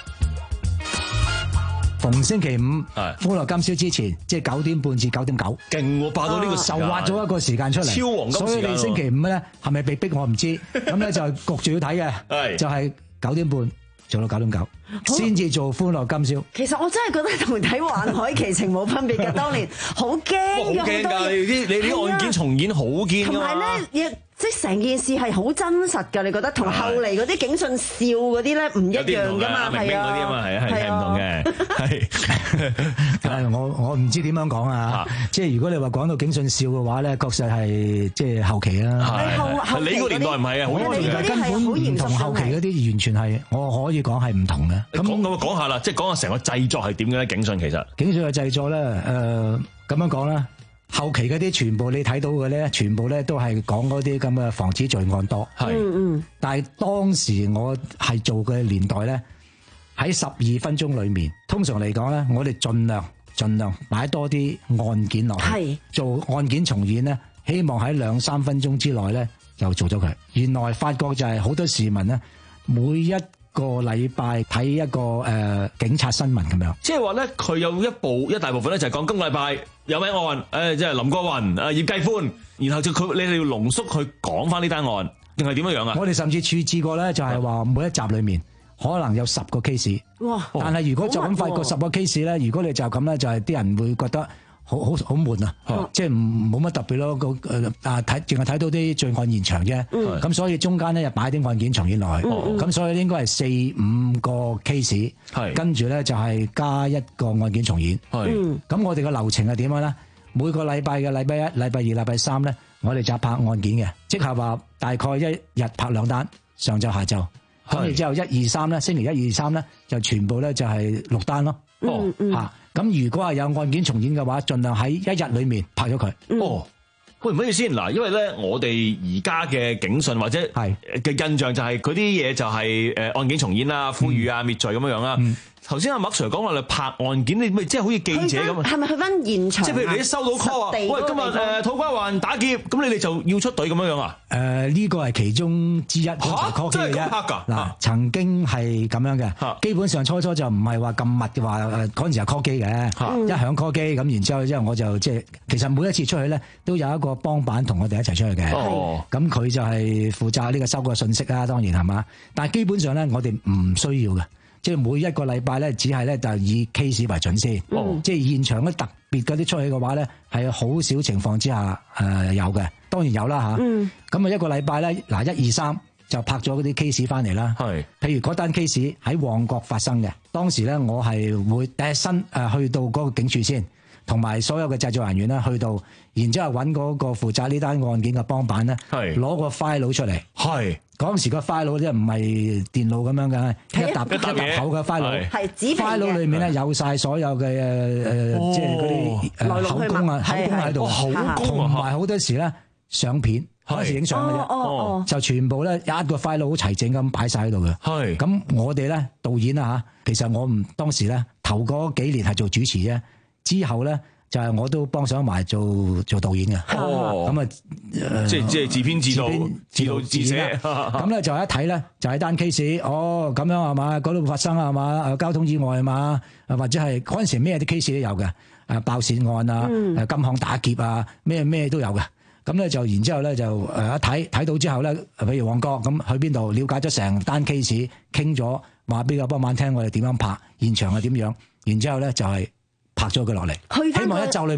逢星期五歡樂今宵之前，即係九點半至九點九， 勁喎，霸到呢個時間， 就挖咗一個時間出嚟， 超黃金時間。 所以你星期五咧係咪被逼我唔知，咁咧就焗住要睇嘅，就係九點半做到九點九。先至做歡樂今宵。 其實我真係覺得同睇《環海奇情》冇分別㗎，當年好驚㗎， 好驚㗎！你啲你啲案件重演好堅㗎。 同埋咧，即係成件事係好真實㗎，你覺得同後嚟嗰啲警訊笑嗰啲咧唔一樣㗎嘛？係啊， 嗰啲啊嘛，係啊，係唔同嘅。 係，我我唔知點樣講啊！即係如果你話講到警訊笑嘅話咧，確實係即係後期啦。 係你個年代唔係啊， 我年代根本唔同後期嗰啲，完全係我可以講係唔同嘅。 咁咁講下啦，即係講下成個製作係點嘅咧？警訊其實警訊嘅製作咧，誒咁樣講啦，後期嗰啲全部你睇到嘅咧，全部咧都係講嗰啲咁嘅防止罪案多。係，嗯嗯。但係當時我係做嘅年代咧，喺十二分鐘裏面，通常嚟講咧，我哋盡量盡量擺多啲案件落去，係做案件重演咧，希望喺兩三分鐘之內咧就做咗佢。原來發覺就係好多市民咧，每一個禮拜睇一個誒、呃、警察新聞咁樣， 即係話咧，佢有一部一大部分咧就係講今個禮拜有咩案，誒、呃、即係林國雲、誒、呃、葉繼歡，然後就佢你哋要濃縮去講翻呢單案，定係點樣樣啊？ 我哋甚至處置過咧，就係話每一集裏面可能有十個 case，哇！但係如果就咁發覺十個 case 咧，如果你就咁咧，就係啲人會覺得好好好悶啊，啊即係唔冇乜特別咯。個誒啊睇，淨係睇到啲罪案現場啫。咁、嗯、所以中間咧又擺啲案件重演落去。咁、嗯、所以應該係四五個 case，跟住咧就係加一個案件重演。咁、嗯、我哋嘅流程係點樣咧？每個禮拜嘅禮拜一、禮拜二、禮拜三咧，我哋就拍案件嘅，即係話大概一日拍兩單，上晝下晝。咁然之後一二三咧，星期一二三咧就全部咧就係六單咯。哦，吓。咁如果係有案件重演嘅話，盡量喺一日裏面拍咗佢。 哦，喂，唔好意思，嗱，因為咧我哋而家嘅警訊或者係嘅印象就係佢啲嘢就係誒案件重演啦、呼籲啊、滅罪咁樣樣啦。頭先阿麥 Sir 講話你拍案件，你咪即係好似記者咁啊？ 係咪去翻現場？ 即係譬如你一收到 call 啊，喂，今日誒土瓜灣打劫，咁你哋就要出隊咁樣樣啊？ 誒，呢個係其中之一。嚇， 真係咁黑㗎？ 嗱，曾經係咁樣嘅。基本上初初就唔係話咁密嘅話，誒嗰陣時係 call 機嘅，一響 call 機咁，然之後之後我就即係其實每一次出去咧，都有一個幫辦同我哋一齊出去嘅。哦。咁佢就係負責呢個收個信息啦，當然係嘛。但係基本上咧，我哋唔需要嘅。即係每一個禮拜咧，只係咧就以 case 為準先。哦、即係現場咧特別嗰啲出去嘅話咧，係好少情況之下誒、呃、有嘅。當然有啦吓。咁、嗯、啊一個禮拜咧，嗱一二三就拍咗嗰啲 case 翻嚟啦。係，譬如嗰單 case 喺旺角發生嘅，當時咧我係會第一身誒去到嗰個警署先，同埋所有嘅製作人員咧去到，然之後揾嗰個負責呢單案件嘅幫辦咧，攞個 file 出嚟。係。嗰陣時個 file 咧唔係電腦咁樣嘅，一沓一沓厚嘅 file， 係紙皮嘅 file 裏面咧有晒所有嘅誒誒，即係嗰啲口供啊，口供喺度，口供同埋好多時咧相片，嗰陣時影相嘅啫，就全部咧一個 file 好齊整咁擺晒喺度嘅。係咁，我哋咧導演啊嚇，其實我唔當時咧頭嗰幾年係做主持啫，之後咧。就係我都幫上埋做做導演嘅，哦，咁啊， 即係即係自編自導自導自寫， 咁咧就一睇咧就係單 case，哦咁樣係嘛，嗰度發生係嘛，交通意外係嘛，或者係嗰陣時咩啲 case 都有嘅，誒爆竊案啊，誒、嗯、金行打劫啊，咩咩都有嘅，咁咧就然之後咧就誒一睇睇到之後咧，譬如旺角咁去邊度了解咗成單 case， 傾咗話俾個幫辦聽我哋點樣拍，現場係點樣，然之後咧就係、是。拍咗佢落嚟，希望一週裏面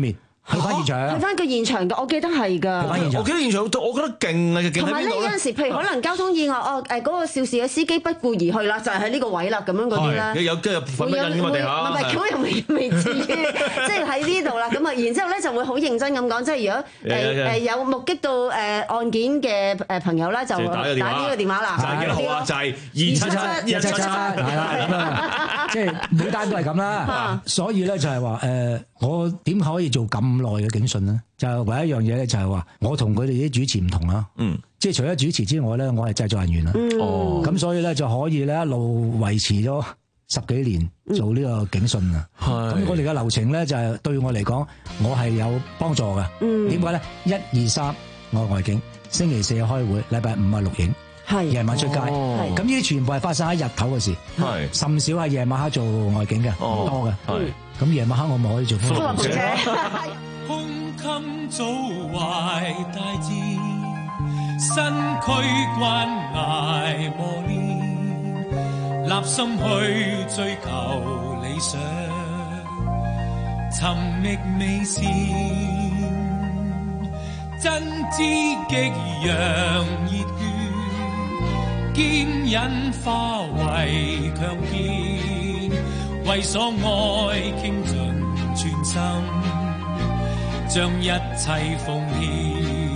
去翻現場， 去翻個現場嘅，我記得係㗎。 我記得現場，我覺得勁啊！勁喺邊度咧？同埋咧有陣時，譬如可能交通意外，哦誒嗰個肇事嘅司機不顧而去啦，就係喺呢個位啦，咁樣嗰啲咧。 有跟住粉筆印㗎嘛地下。 唔係咁又未未至於，即係喺呢度啦。咁啊，然之後咧就會好認真咁講，即係如果誒誒有目擊到誒案件嘅誒朋友咧，就打呢個電話啦。 就係幾多號啊？就係二七七一七七，係啦咁啊， 即係每單都係咁啦。所以咧就係話誒，我點可以做咁耐嘅警訊咧？就係唯一一樣嘢咧，就係話我同佢哋啲主持唔同啊。嗯，即係除咗主持之外咧，我係製作人員啦。哦，咁所以咧就可以咧一路維持咗十幾年做呢個警訊啊。係，咁我哋嘅流程咧就係對我嚟講，我係有幫助嘅。嗯，點解咧？一二三，我外景，星期四開會，禮拜五啊錄影。係夜晚出街，咁呢啲全部係發生喺日頭嘅事，係甚少係夜晚黑做外景嘅，唔多嘅。係咁夜晚黑我咪可以做。 胸襟早懷大志，身軀關捱磨練，立心去追求理想，尋覓美善，真知激揚熱血。堅忍化為強健，為所愛傾盡全心，將一切奉獻，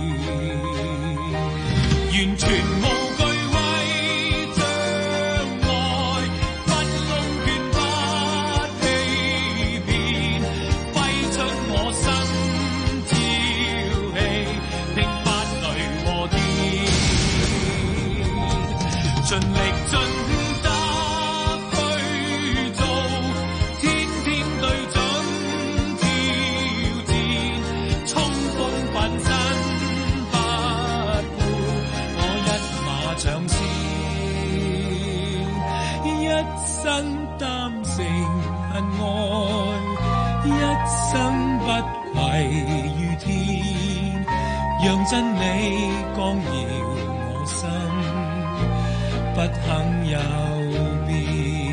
完全無懼畏障礙，不弄權不欺騙，揮出我心朝氣，拼發雷和電。盡力盡得去做，天天對準挑戰，衝鋒奮身不顧，我一馬長線，一生擔承恨愛，一生不愧於天，讓真理光耀我心。不幸有變，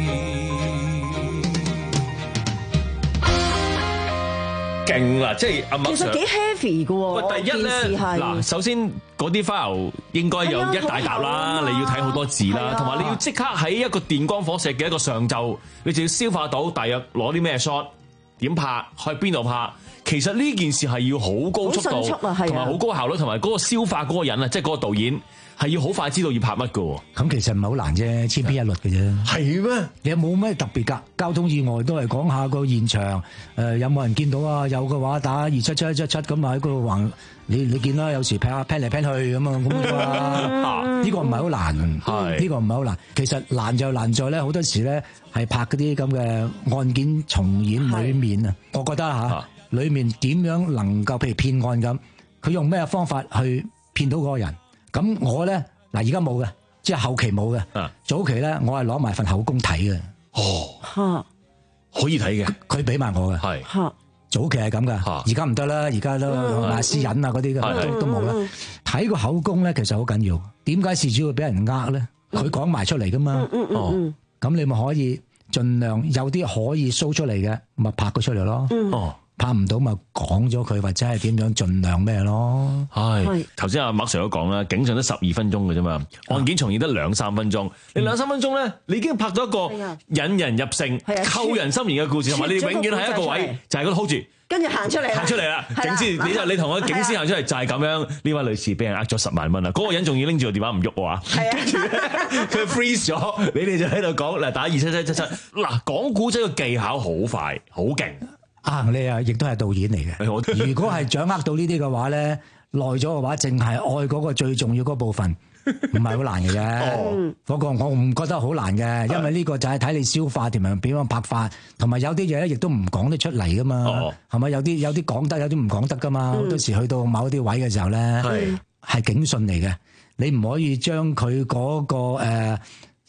勁啦！即係阿麥 Sir， 其實幾 heavy 嘅喎。 第一咧，嗱，首先嗰啲 file 應該有一大沓啦，你要睇好多字啦，同埋你要即刻喺一個電光火石嘅一個上晝，你就要消化到大約攞啲咩 shot，點拍，去邊度拍。其實呢件事係要好高速度，同埋好高效率，同埋嗰個消化嗰個人啊，即係嗰個導演。係要好快知道要拍乜㗎， 咁其實唔係好難啫，千篇一律嘅啫。 係咩？ 你有冇咩特別㗎？交通意外都係講下個現場，誒、呃、有冇人見到啊？有嘅話打二七七一七七咁啊喺嗰度橫，你你見啦，有時劈下劈嚟劈去咁啊咁啊，呢個唔係好難，係呢個唔係好難。其實難就難在咧，好多時咧係拍嗰啲咁嘅案件重演裏面啊，我覺得嚇、啊、裏面點樣能夠譬如騙案咁，佢用咩方法去騙到嗰個人？咁我咧嗱，而家冇嘅，即係後期冇嘅。啊、早期咧，我係攞埋份口供睇嘅。 哦，可以睇嘅， 佢俾埋我嘅。係，早期係咁噶，而家唔得啦，而家都賣私隱啊嗰啲嘅都都冇啦。睇個口供咧，其實好緊要。點解事主會俾人呃咧？佢講埋出嚟噶嘛。嗯嗯哦，咁你咪可以盡量有啲可以 show 出嚟嘅，咪拍佢出嚟咯。嗯、哦。拍唔到咪講咗佢，或者係點樣盡量咩咯？ 係頭先阿麥 Sir 都講啦，警訊得十二分鐘嘅啫嘛，案件重演得兩三分鐘。你兩三分鐘咧，你已經拍到一個引人入勝、扣人心弦嘅故事，同埋你永遠喺一個位，就係嗰度 hold 住，跟住行出嚟，行出嚟啦。警司，你就你同個警司行出嚟就係咁樣。呢位女士俾人呃咗十萬蚊啊！嗰個人仲要拎住個電話唔喐喎，跟住佢 freeze 咗，你哋就喺度講嗱，打二七七七七嗱，講古仔嘅技巧好快，好勁。 啊！你啊，亦都係導演嚟嘅。如果係掌握到呢啲嘅話咧，耐咗嘅話，淨係愛嗰個最重要嗰部分，唔係好難嘅啫。嗰、哦、個我唔覺得好難嘅，因為呢個就係睇你消化同埋點樣拍法，同埋有啲嘢咧，亦都唔講得出嚟噶嘛。係咪、哦？有啲有啲講得，有啲唔講得噶嘛。好、嗯、多時去到某啲位嘅時候咧，係係警訊嚟嘅，你唔可以將佢嗰個誒。呃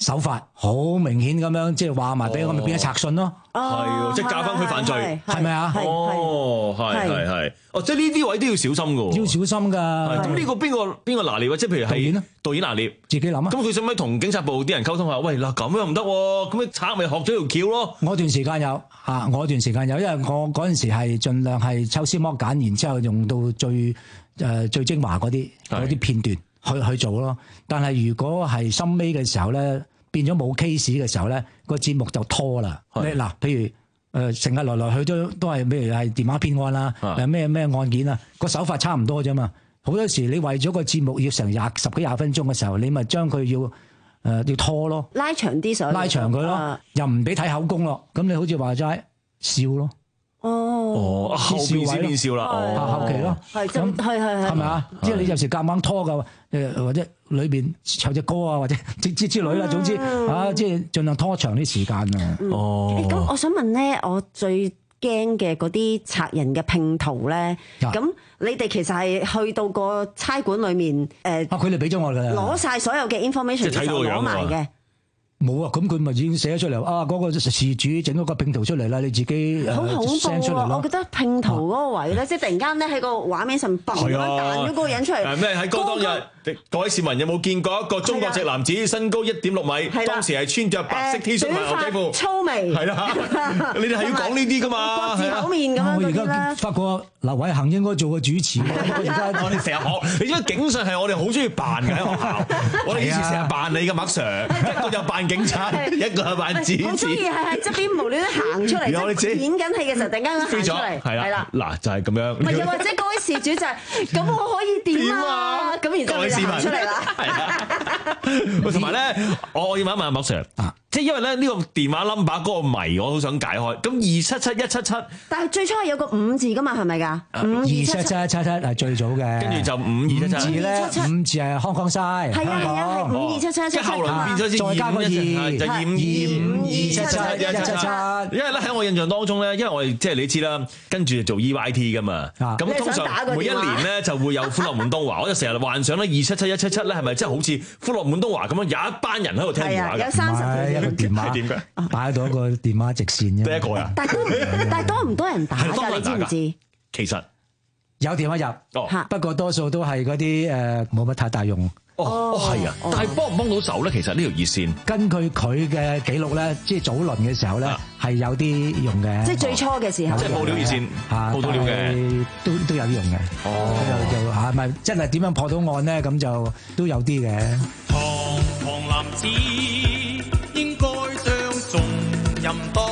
手法好明顯咁樣，即係話埋俾我，咪變咗賊信咯。 係，即係教翻佢犯罪， 係咪啊？ 哦，係係係，哦，即係呢啲位都要小心噶， 要小心噶。 咁呢個邊個邊個拿捏啊？即係譬如係導演咧，導演拿捏， 自己諗啊。 咁佢使唔使同警察部啲人溝通下？喂，嗱咁樣唔得，咁你賊咪學咗條橋咯。 我段時間有嚇，我段時間有，因為我嗰陣時係盡量係抽絲剝繭，然之後用到最誒、呃、最精華嗰啲嗰啲片段去去做咯。但係如果係深尾嘅時候咧，變咗冇 case 嘅時候咧，個節目就拖啦。你嗱，譬如誒成日來來去都都係，譬如係電話騙案啦，誒咩咩案件啊，個手法差唔多啫嘛。好多時你為咗個節目要成廿十幾廿分鐘嘅時候，你咪將佢要誒、呃、要拖咯， 拉長啲上， 拉長佢咯，啊、又唔俾睇口供咯。咁你好似話齋笑咯。 哦， 哦，後邊先變笑啦， 哦，後期咯， 係咁，係係係， 係咪啊？即係你有時夾硬拖㗎，誒或者裏邊唱隻歌啊，或者之之之類啦，總之啊，即係盡量拖長啲時間啊。 哦，咁我想問咧，我最驚嘅嗰啲賊人嘅拼圖咧，咁你哋其實係去到個差館裏面誒， 啊，佢哋俾咗我㗎啦， 攞曬所有嘅 information 就攞埋嘅。 冇啊，咁佢咪已經寫咗出嚟啊！嗰、那個事主整咗個拼圖出嚟啦，你自己好恐怖啊！我覺得拼圖嗰個位咧，啊、即係突然間咧喺個畫面上嘣咁彈咗嗰個人出嚟。 咩喺嗰當日？各位市民有冇見過一個中國籍男子，身高一點六米，當時係穿着白色 T 恤同牛仔褲， 粗眉。 係啦，你哋係要講呢啲噶嘛？ 國字口面咁樣我而家發覺劉偉恒應該做個主持。 而家我哋成日學，你知唔知警察係我哋好中意扮嘅喺學校？我哋以前成日扮你嘅麥 Sir， 一個就扮警察，一個係扮主持。 好中意係喺側邊無端端行出嚟，即係演緊戲嘅時候，突然間行出嚟。 係啦，嗱就係咁樣。 唔係又或者嗰位事主就係咁，我可以點啊？咁然之後就行出嚟啦。係啊， 同埋咧，我要問一問麥 Sir 啊，即係因為咧呢個電話 number 嗰個謎，我好想解開。咁二七七一七七， 但係最初係有個五字噶嘛，係咪㗎？五二七七七七七係最早嘅， 跟住就五二七七。 五字咧，五字係康康西， 係啊係啊係五二七七七七。 即係後來變咗先， 再加個二， 就二五二五二七七一七七。因為咧喺我印象當中咧，因為我哋即係你知啦，跟住做 E Y T 噶嘛，咁通常每一年咧就會有歡樂滿東華，我就成日幻想咧二七七一七七咧係咪真係好似歡樂滿東華咁樣有一班人喺度聽電話嘅？ 有三十條一個電話點嘅？擺到一個電話直線啫， 得一個人。 但係都但係多唔多人打㗎？你知唔知？ 其實有電話入， 哦， 不過多數都係嗰啲誒冇乜太大用。 哦，係啊，但係幫唔幫到手咧？其實呢條熱線， 根據佢嘅記錄咧，即係早輪嘅時候咧係有啲用嘅。 即係最初嘅時候， 即係報料熱線，報到料嘅， 都都有啲用嘅。哦，就就係咪真係點樣破到案咧？咁就都有啲嘅。 堂堂男子應該將重任當，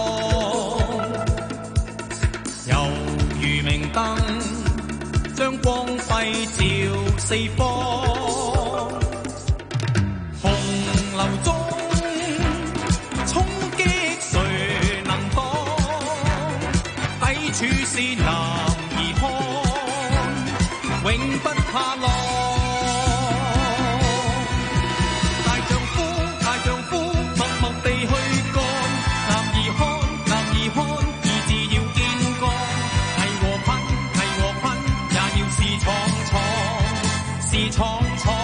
猶如明燈將光輝照四方。洪流中衝擊誰能擋？抵處是男兒漢，永不怕浪。大丈夫，大丈夫，默默地去幹。男兒漢，男兒漢，意志要堅剛。係和困，係和困，也要是闖闖，是闖闖。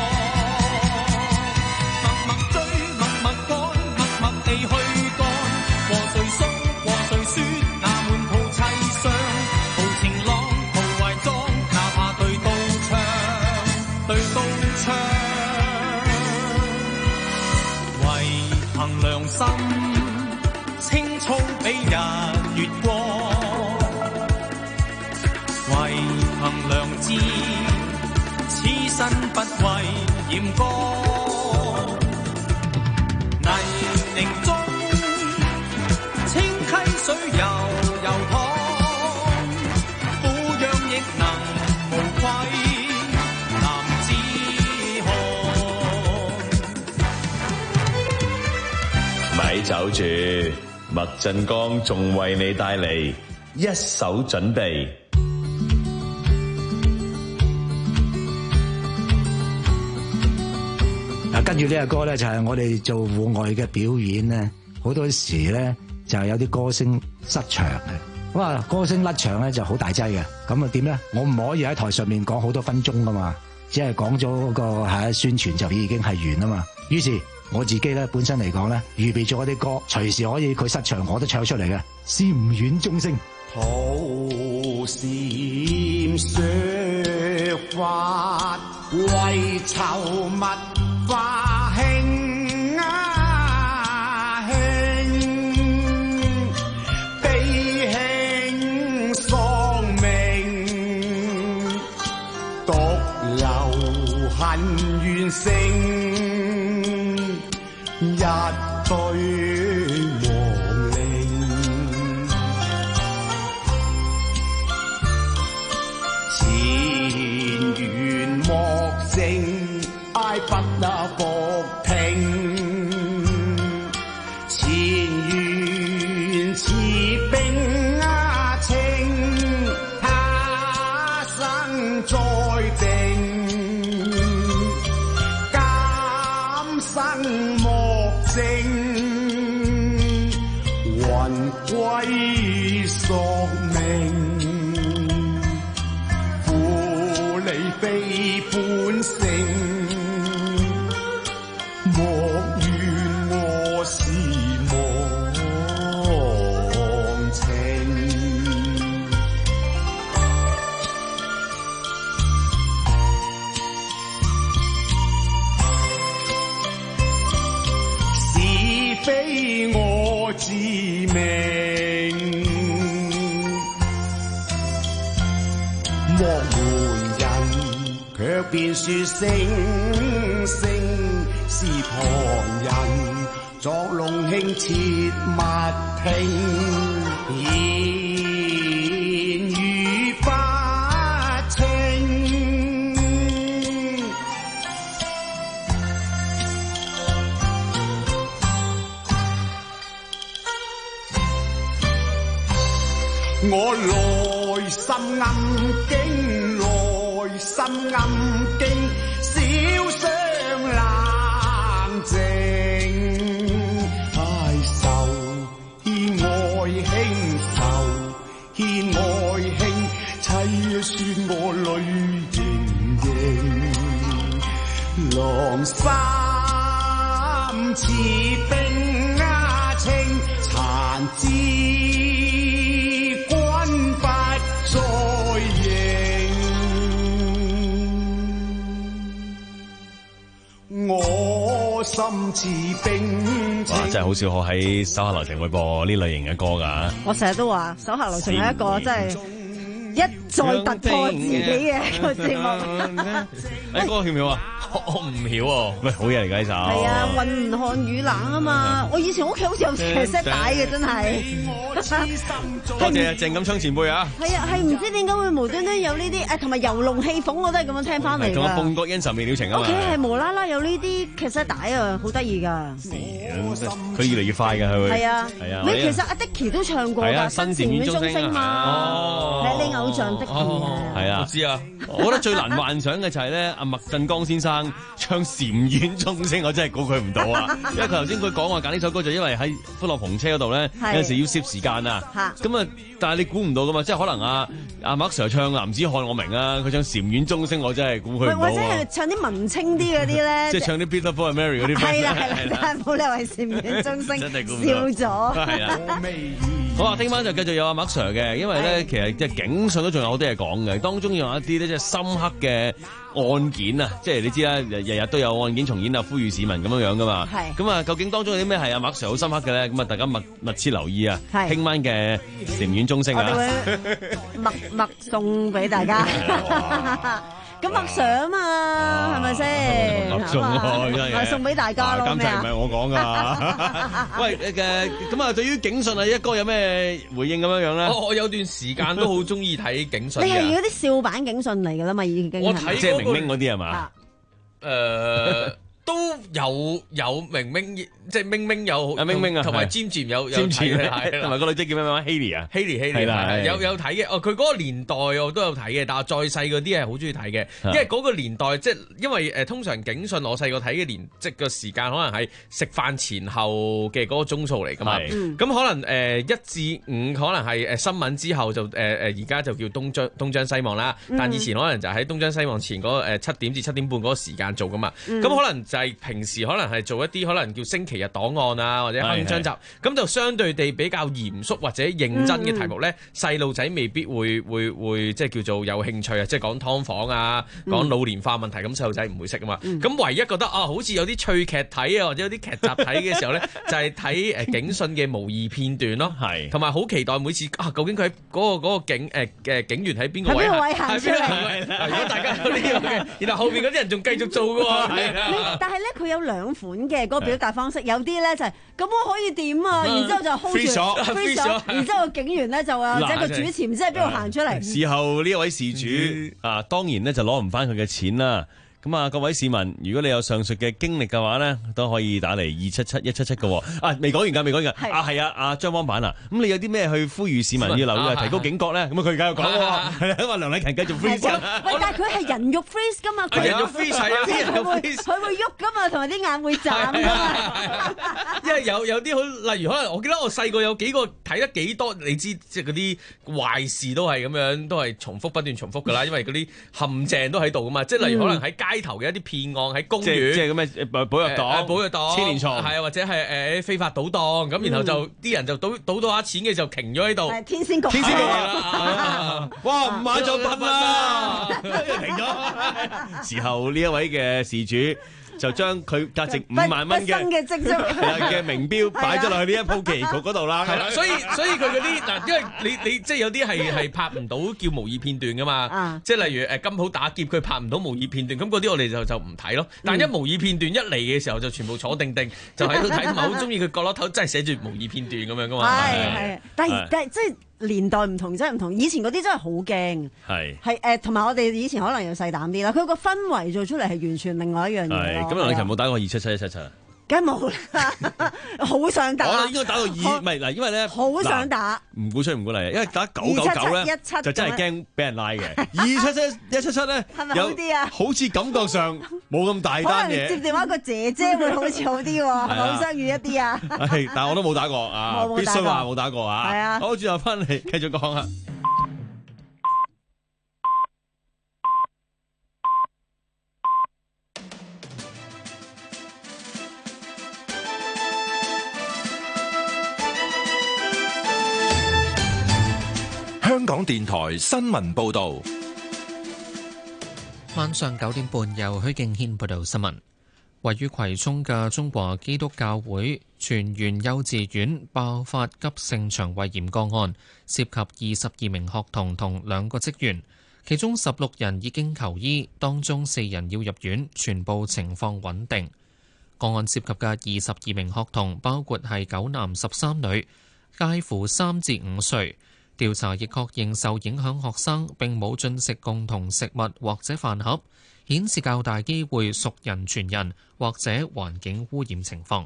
心青葱比日月光，為憑良知，此身不畏嚴光。泥濘中，清溪水悠悠淌，俯仰亦能無愧。 咪走住，麥振剛仲為你帶嚟一手準備。 啊，跟住呢個歌咧，就係我哋做戶外嘅表演咧，好多時咧就有啲歌星失場嘅。哇，歌星甩場咧就好大劑嘅。咁啊點咧？我唔可以喺台上面講好多分鐘噶嘛，只係講咗嗰個係宣傳就已經係完啦嘛。於是我自己咧本身嚟講咧，預備咗啲歌，隨時可以佢失場我都唱出嚟嘅。禪院鐘聲， 桃禪說法為籌蜜花興啊興，悲興喪命，獨留恨怨聲，一對亡靈。前緣莫正，哀不那復聽。前緣似冰啊清，他生再定，今生莫正，魂歸宿命。非本性，莫怨我是忘情。是非我自明，莫瞞卻便說聲聲是旁人，作弄輕切勿聽，言語不清。我內心暗經內心暗經，小相冷靜，哀愁牽愛輕愁牽愛輕，凄酸我淚盈盈，狼心似冰啊清，殘枝君不再我心似冰清。 哇！真係好少可喺手下留情會播呢類型嘅歌㗎。 我成日都話手下留情係一個真係一再突破自己嘅個節目。 誒，嗰個曉唔曉啊？ 我唔曉喎。 喂，好嘢嚟㗎呢首。 係啊，雲寒雨冷啊嘛！我以前屋企好似有騎色帶嘅，真係。 多謝啊，鄭錦昌前輩啊。 係啊，係唔知點解會無端端有呢啲誒，同埋遊龍戲鳳我都係咁樣聽翻嚟㗎。 同阿鳳閣恩仇未了情啊嘛。 屋企係無啦啦有呢啲騎色帶啊，好得意㗎。 佢越嚟越快㗎，佢會。係啊，係啊。其實阿 Dicky 都唱過㗎，新禪院鐘聲嘛。哦。係你偶像 Dicky 啊。 係啊。我知啊。我覺得最難幻想嘅就係咧，阿麥振剛先生唱禪院鐘聲，我真係估佢唔到啊！因為佢頭先佢講話揀呢首歌，就因為喺歡樂篷車嗰度咧，有陣時要攝時間啊。咁啊，但係你估唔到噶嘛，即係可能阿阿麥 Sir 唱男子漢我明啊，佢唱禪院鐘聲，我真係估佢唔到。 或者係唱啲文青啲嗰啲咧， 即係唱啲 Peter Paul and Mary 嗰啲。係啦係啦， 冇理由係禪院鐘聲，笑咗。係啊。 好啊，聽晚就繼續有阿麥 Sir 嘅，因為咧其實即係警訊都仲有好多嘢講嘅，當中有一啲咧即係深刻嘅案件啊，即係你知啦，日日都有案件重演啊，呼籲市民咁樣樣噶嘛。係。咁啊，究竟當中有啲咩係阿麥 Sir 好深刻嘅咧？咁啊，大家密密切留意啊。係。聽晚嘅禪院鐘聲啊。我哋會默默送俾大家。咁麥 Sir 啊嘛，係咪先？ 默送咯，真係。 送俾大家咯。 監製唔係我講噶。喂，誒，咁啊，對於警訊啊，一哥有咩回應咁樣樣咧？ 我我有段時間都好中意睇警訊。 你係嗰啲笑版警訊嚟噶啦嘛，已經。 我睇即係明明嗰啲係嘛？ 誒。都有有明明即係明明有啊明明啊， 同埋尖尖有有睇嘅，同埋個女仔叫咩名 Haley 啊 Haley Haley 係有有睇嘅。哦，佢嗰個年代我都有睇嘅，但係再細嗰啲係好中意睇嘅，因為嗰個年代即係因為誒通常警訊我細個睇嘅年即係個時間可能係食飯前後嘅嗰個鐘數嚟㗎嘛。咁可能誒一至五可能係誒新聞之後就誒誒而家就叫東張東張西望啦。但以前可能就喺東張西望前嗰誒七點至七點半嗰個時間做㗎嘛。咁可能就係平時可能係做一啲可能叫星期日檔案啊，或者鏗鏘集，咁就相對地比較嚴肅或者認真嘅題目咧，細路仔未必會會會即係叫做有興趣啊，即係講劏房啊，講老年化問題，咁細路仔唔會識啊嘛。咁、嗯、唯一覺得啊，好似有啲趣劇睇啊，或者有啲劇集睇嘅時候咧，就係睇誒警訊嘅模擬片段咯，係同埋好期待每次啊，究竟佢喺嗰個嗰個警誒嘅警員喺邊個位行出嚟？如果大家有呢樣嘅，然後後邊嗰啲人仲繼續做嘅喎，係啊。但係咧，佢有兩款嘅嗰個表達方式，有啲咧就係咁我可以點啊，然之後就 hold 住 freeze 咗，然之後個警員咧就話或者個主持唔知喺邊度行出嚟。 事後呢一位事主啊，當然咧就攞唔翻佢嘅錢啦。咁啊，各位市民，如果你有上述嘅經歷嘅話咧，都可以打嚟二七七一七七嘅。啊，未講完㗎，未講完㗎。啊，係啊，阿張汪版啊，咁你有啲咩去呼籲市民要留意啊，提高警覺咧？咁啊，佢繼續講喎，係啊，因為梁禮勤繼續 freeze。 喂，但係佢係人肉 freeze 㗎嘛， 人肉 freeze 係啊， 佢會佢會喐㗎嘛，同埋啲眼會眨㗎嘛。 因為有有啲好，例如可能我記得我細個有幾個睇得幾多，你知即係嗰啲壞事都係咁樣，都係重複不斷重複㗎啦，因為嗰啲陷阱都喺度㗎嘛，即係例如可能喺街頭嘅一啲騙案喺公園， 即係咁嘅保藥黨、 保藥黨、 千年蟲， 係啊，或者係誒非法賭檔咁，然後就啲人就賭賭到下錢嘅就停咗喺度， 天仙局， 天仙局啦，哇五晚就噴啦，停咗。時候呢一位嘅事主就將佢價值五萬蚊嘅嘅積蓄嘅名錶擺咗落去呢一鋪棋局嗰度啦。 係啦，所以所以佢嗰啲嗱，因為你你即係有啲係係拍唔到叫模擬片段噶嘛，即係例如誒金鋪打劫佢拍唔到模擬片段，咁嗰啲我哋就就唔睇咯。但係一模擬片段一嚟嘅時候就全部坐定定，就喺度睇，同埋好中意佢角落頭真係寫住模擬片段咁樣噶嘛。 係係，但係但係即係。年代唔同真係唔同，以前嗰啲真係好驚，係係誒，同埋我哋以前可能又細膽啲啦。佢個氛圍做出嚟係完全另外一樣嘢。 係咁，梁禮勤冇打過二七七一七七啊？ 梗係冇啦，好想打。 我應該打到二，唔係嗱，因為咧好想打， 唔鼓吹唔鼓勵，因為打九九九咧就真係驚俾人拉嘅。二七七一七七咧係咪好啲啊？ 好似感覺上冇咁大單嘢。 接電話個姐姐會好似好啲喎，係咪好相遇一啲啊？ 係，但係我都冇打過啊，必須話冇打過啊。係啊，好，轉頭翻嚟繼續講啊。 香港電台新聞報道， 晚上九點半由許敬軒報道新聞。位於葵涌嘅中華基督教會全園幼稚園爆發急性腸胃炎個案，涉及二十二名學童同兩個職員，其中十六人已經求醫，當中四人要入院，全部情況穩定。個案涉及嘅二十二名學童包括係九男十三女，介乎三至五歲。調查亦確認受影響學生並冇進食共同食物或者飯盒，顯示較大機會屬人傳人或者環境污染情況。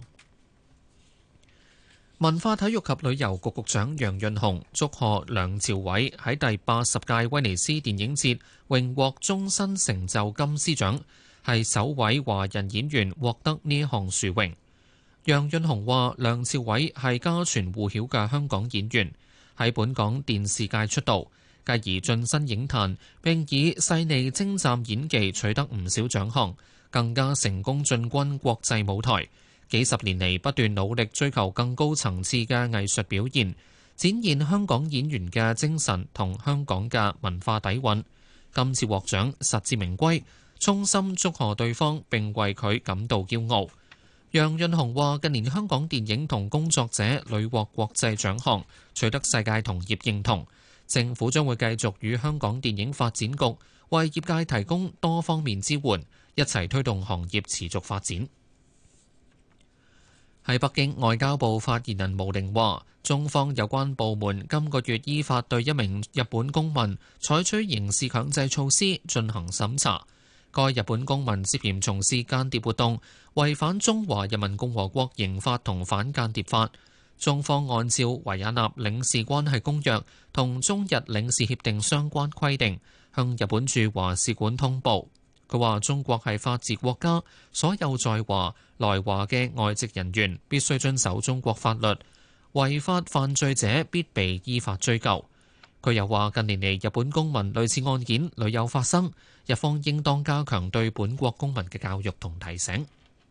文化體育及旅遊局局長楊潤雄祝賀梁朝偉喺第八十屆威尼斯電影節榮獲終身成就金獅獎，係首位華人演員獲得呢項殊榮。楊潤雄話：梁朝偉係家傳戶曉嘅香港演員，喺本港電視界出道，繼而晉身影壇，並以細膩精湛演技取得唔少獎項，更加成功進軍國際舞台。幾十年嚟不斷努力追求更高層次嘅藝術表現，展現香港演員嘅精神同香港嘅文化底蘊。今次獲獎實至名歸，衷心祝賀對方並為佢感到驕傲。楊潤雄話：近年香港電影同工作者屢獲國際獎項，取得世界同業認同。政府將會繼續與香港電影發展局為業界提供多方面支援，一齊推動行業持續發展。喺北京，外交部發言人毛寧話：中方有關部門今個月依法對一名日本公民採取刑事強制措施進行審查。該日本公民涉嫌從事間諜活動，違反中華人民共和國刑法同反間諜法。中方按照維也納領事關係公約同中日領事協定相關規定，向日本駐華使館通報。佢話：中國係法治國家，所有在華來華嘅外籍人員必須遵守中國法律，違法犯罪者必被依法追究。佢又話：近年嚟日本公民類似案件屢有發生，日方應當加強對本國公民嘅教育同提醒。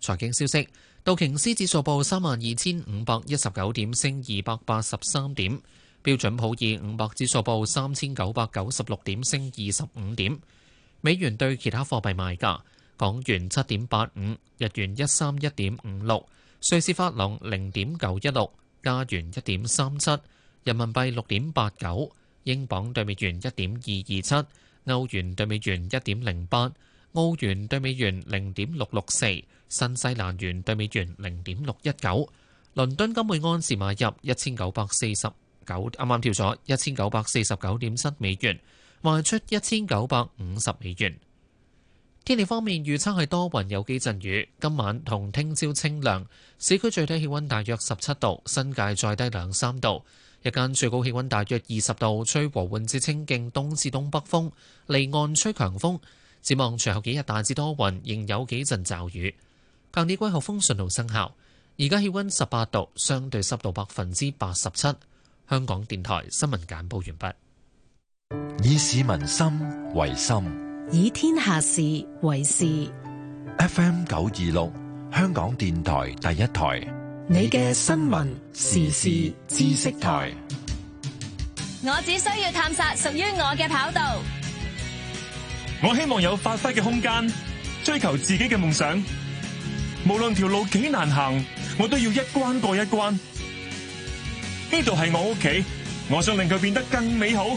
財經消息，道瓊斯指數報三萬二千五百一十九點，升二百八十三點；標準普爾五百指數報三千九百九十六點，升二十五點。美元對其他貨幣賣價：港元七點八五，日元一三一點五六，瑞士法郎零點九一六，加元一點三七，人民幣六點八九，英鎊對美元一點二二七，歐元對美元一點零八，澳元對美元零點六六四，新西蘭元對美元零點六一九。倫敦金每安士買入一千九百四十九，啱啱跳咗一千九百四十九點七美元，賣出一千九百五十美元。天氣方面預測係多雲有幾陣雨，今晚同聽朝清涼，市區最低氣溫大約十七度，新界再低兩三度。日間最高氣溫大約二十度，吹和緩至清勁東至東北風，離岸吹強風。展望隨後幾日大致多雲，仍有幾陣驟雨。強烈季候風信號生效。而家氣溫十八度，相對濕度百分之八十七。香港電台新聞簡報完畢。 以市民心為心， 以天下事為事。 F M 九二六，香港電台第一台， 你嘅新聞時事知識台。 我只需要探索屬於我嘅跑道。 我希望有發揮嘅空間，追求自己嘅夢想。無論條路幾難行，我都要一關過一關。呢度係我屋企，我想令佢變得更美好。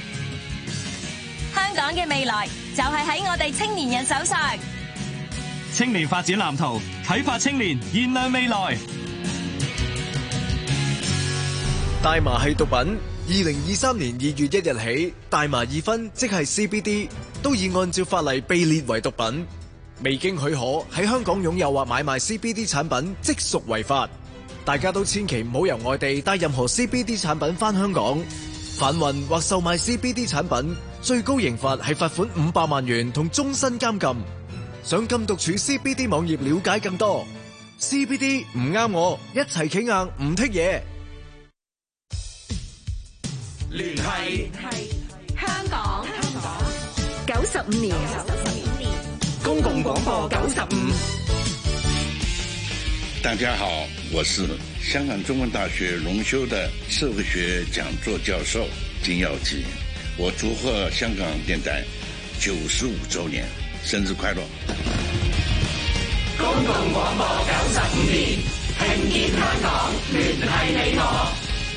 香港嘅未來就係喺我哋青年人手上。 青年發展藍圖，啟發青年，燃亮未來。 大麻係毒品。二零二三年二月一日起，大麻二酚即係 C B D 都已按照法例被列為毒品。未經許可喺香港擁有或買賣 C B D 產品，即屬違法。大家都千祈唔好由外地帶任何 C B D 產品返香港。販運或售賣 C B D 產品，最高刑罰係罰款五百萬元同終身監禁。上禁毒處 C B D 網頁了解更多。C B D 唔啱我，一齊企硬唔剔嘢。 聯繫香港九十五年， 公共廣播九十五。 大家好，我是香港中文大學榮休的社會學講座教授金耀基。我祝賀香港電台九十五周年，生日快樂！ 公共廣播九十五年，聽見香港，聯繫你我。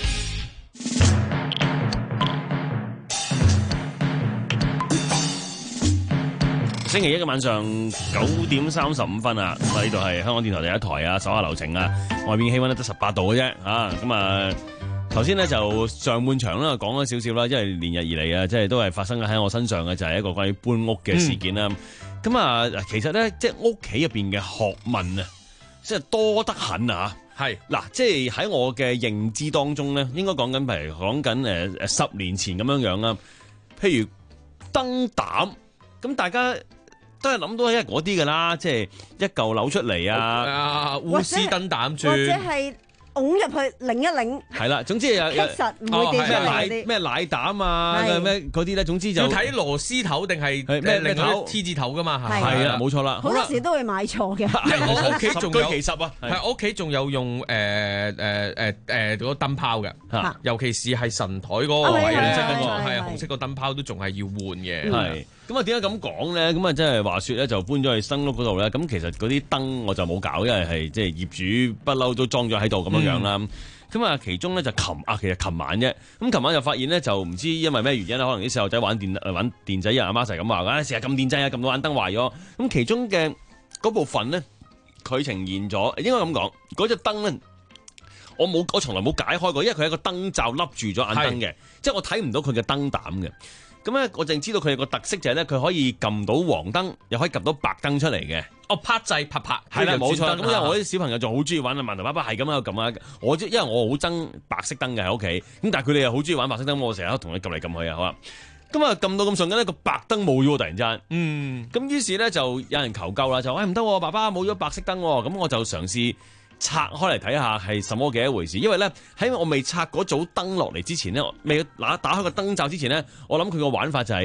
星期一嘅晚上九點三十五分啊！咁啊呢度係香港電台第一台啊，手下留情啊，外面氣溫咧得十八度嘅啫啊！咁啊頭先咧就上半場啦，講咗少少啦，因為連日而嚟啊，即係都係發生喺我身上嘅就係一個關於搬屋嘅事件啦。咁啊、嗯，其實咧即係屋企入邊嘅學問啊，即係多得很啊！係嗱，即係喺我嘅認知當中咧，應該講緊譬如講緊誒誒十年前咁樣樣啦，譬如燈膽，咁大家都係諗到係嗰啲㗎啦，即係一嚿扭出嚟啊， 鎢絲燈膽轉， 或者係拱入去擰一擰， 係啦，總之有有實唔會跌出嚟嗰啲咩奶膽啊，咩嗰啲咧，總之就要睇螺絲頭定係咩咩頭 T 字頭㗎嘛， 係啦，冇錯啦。 好多時都會買錯嘅。 我屋企仲有其實啊， 係我屋企仲有用誒誒誒誒嗰個燈泡嘅，尤其是係神台嗰個位咧，即係嗰個係紅色個燈泡都仲係要換嘅。 係咁啊？點解咁講咧？咁啊，即係話説咧，就搬咗去新屋嗰度咧。咁其實嗰啲燈我就冇搞，因為係即係業主不嬲都裝咗喺度咁樣樣啦。咁啊，其中咧就琴啊，其實琴晚啫。咁琴晚就發現咧，就唔知因為咩原因啦，可能啲細路仔玩電玩電仔，阿媽成日咁話，啊成日撳電掣啊，撳到眼燈壞咗。咁其中嘅嗰部分咧，佢呈現咗應該咁講，嗰隻燈咧，我冇我從來冇解開過，因為佢係一個燈罩笠住咗眼燈嘅，即係我睇唔到佢嘅燈膽嘅。咁咧，我淨知道佢有個特色就係咧，佢可以撳到黃燈，又可以撳到白燈出嚟嘅。 哦，拍掣拍拍， 係啦，冇錯。咁因為我啲小朋友就好中意玩啊，慢頭爸爸係咁喺度撳啊。我因為我好憎白色燈嘅喺屋企，咁但係佢哋又好中意玩白色燈，我成日都同佢撳嚟撳去啊，好啦。咁啊，撳到咁順嘅咧，個白燈冇咗，突然之間。嗯。咁於是咧就有人求救啦，就話唔得，爸爸冇咗白色燈。咁我就嘗試拆開嚟睇下係什麼嘅一回事，因為咧喺我未拆嗰組燈落嚟之前咧，未打打開個燈罩之前咧，我諗佢個玩法就係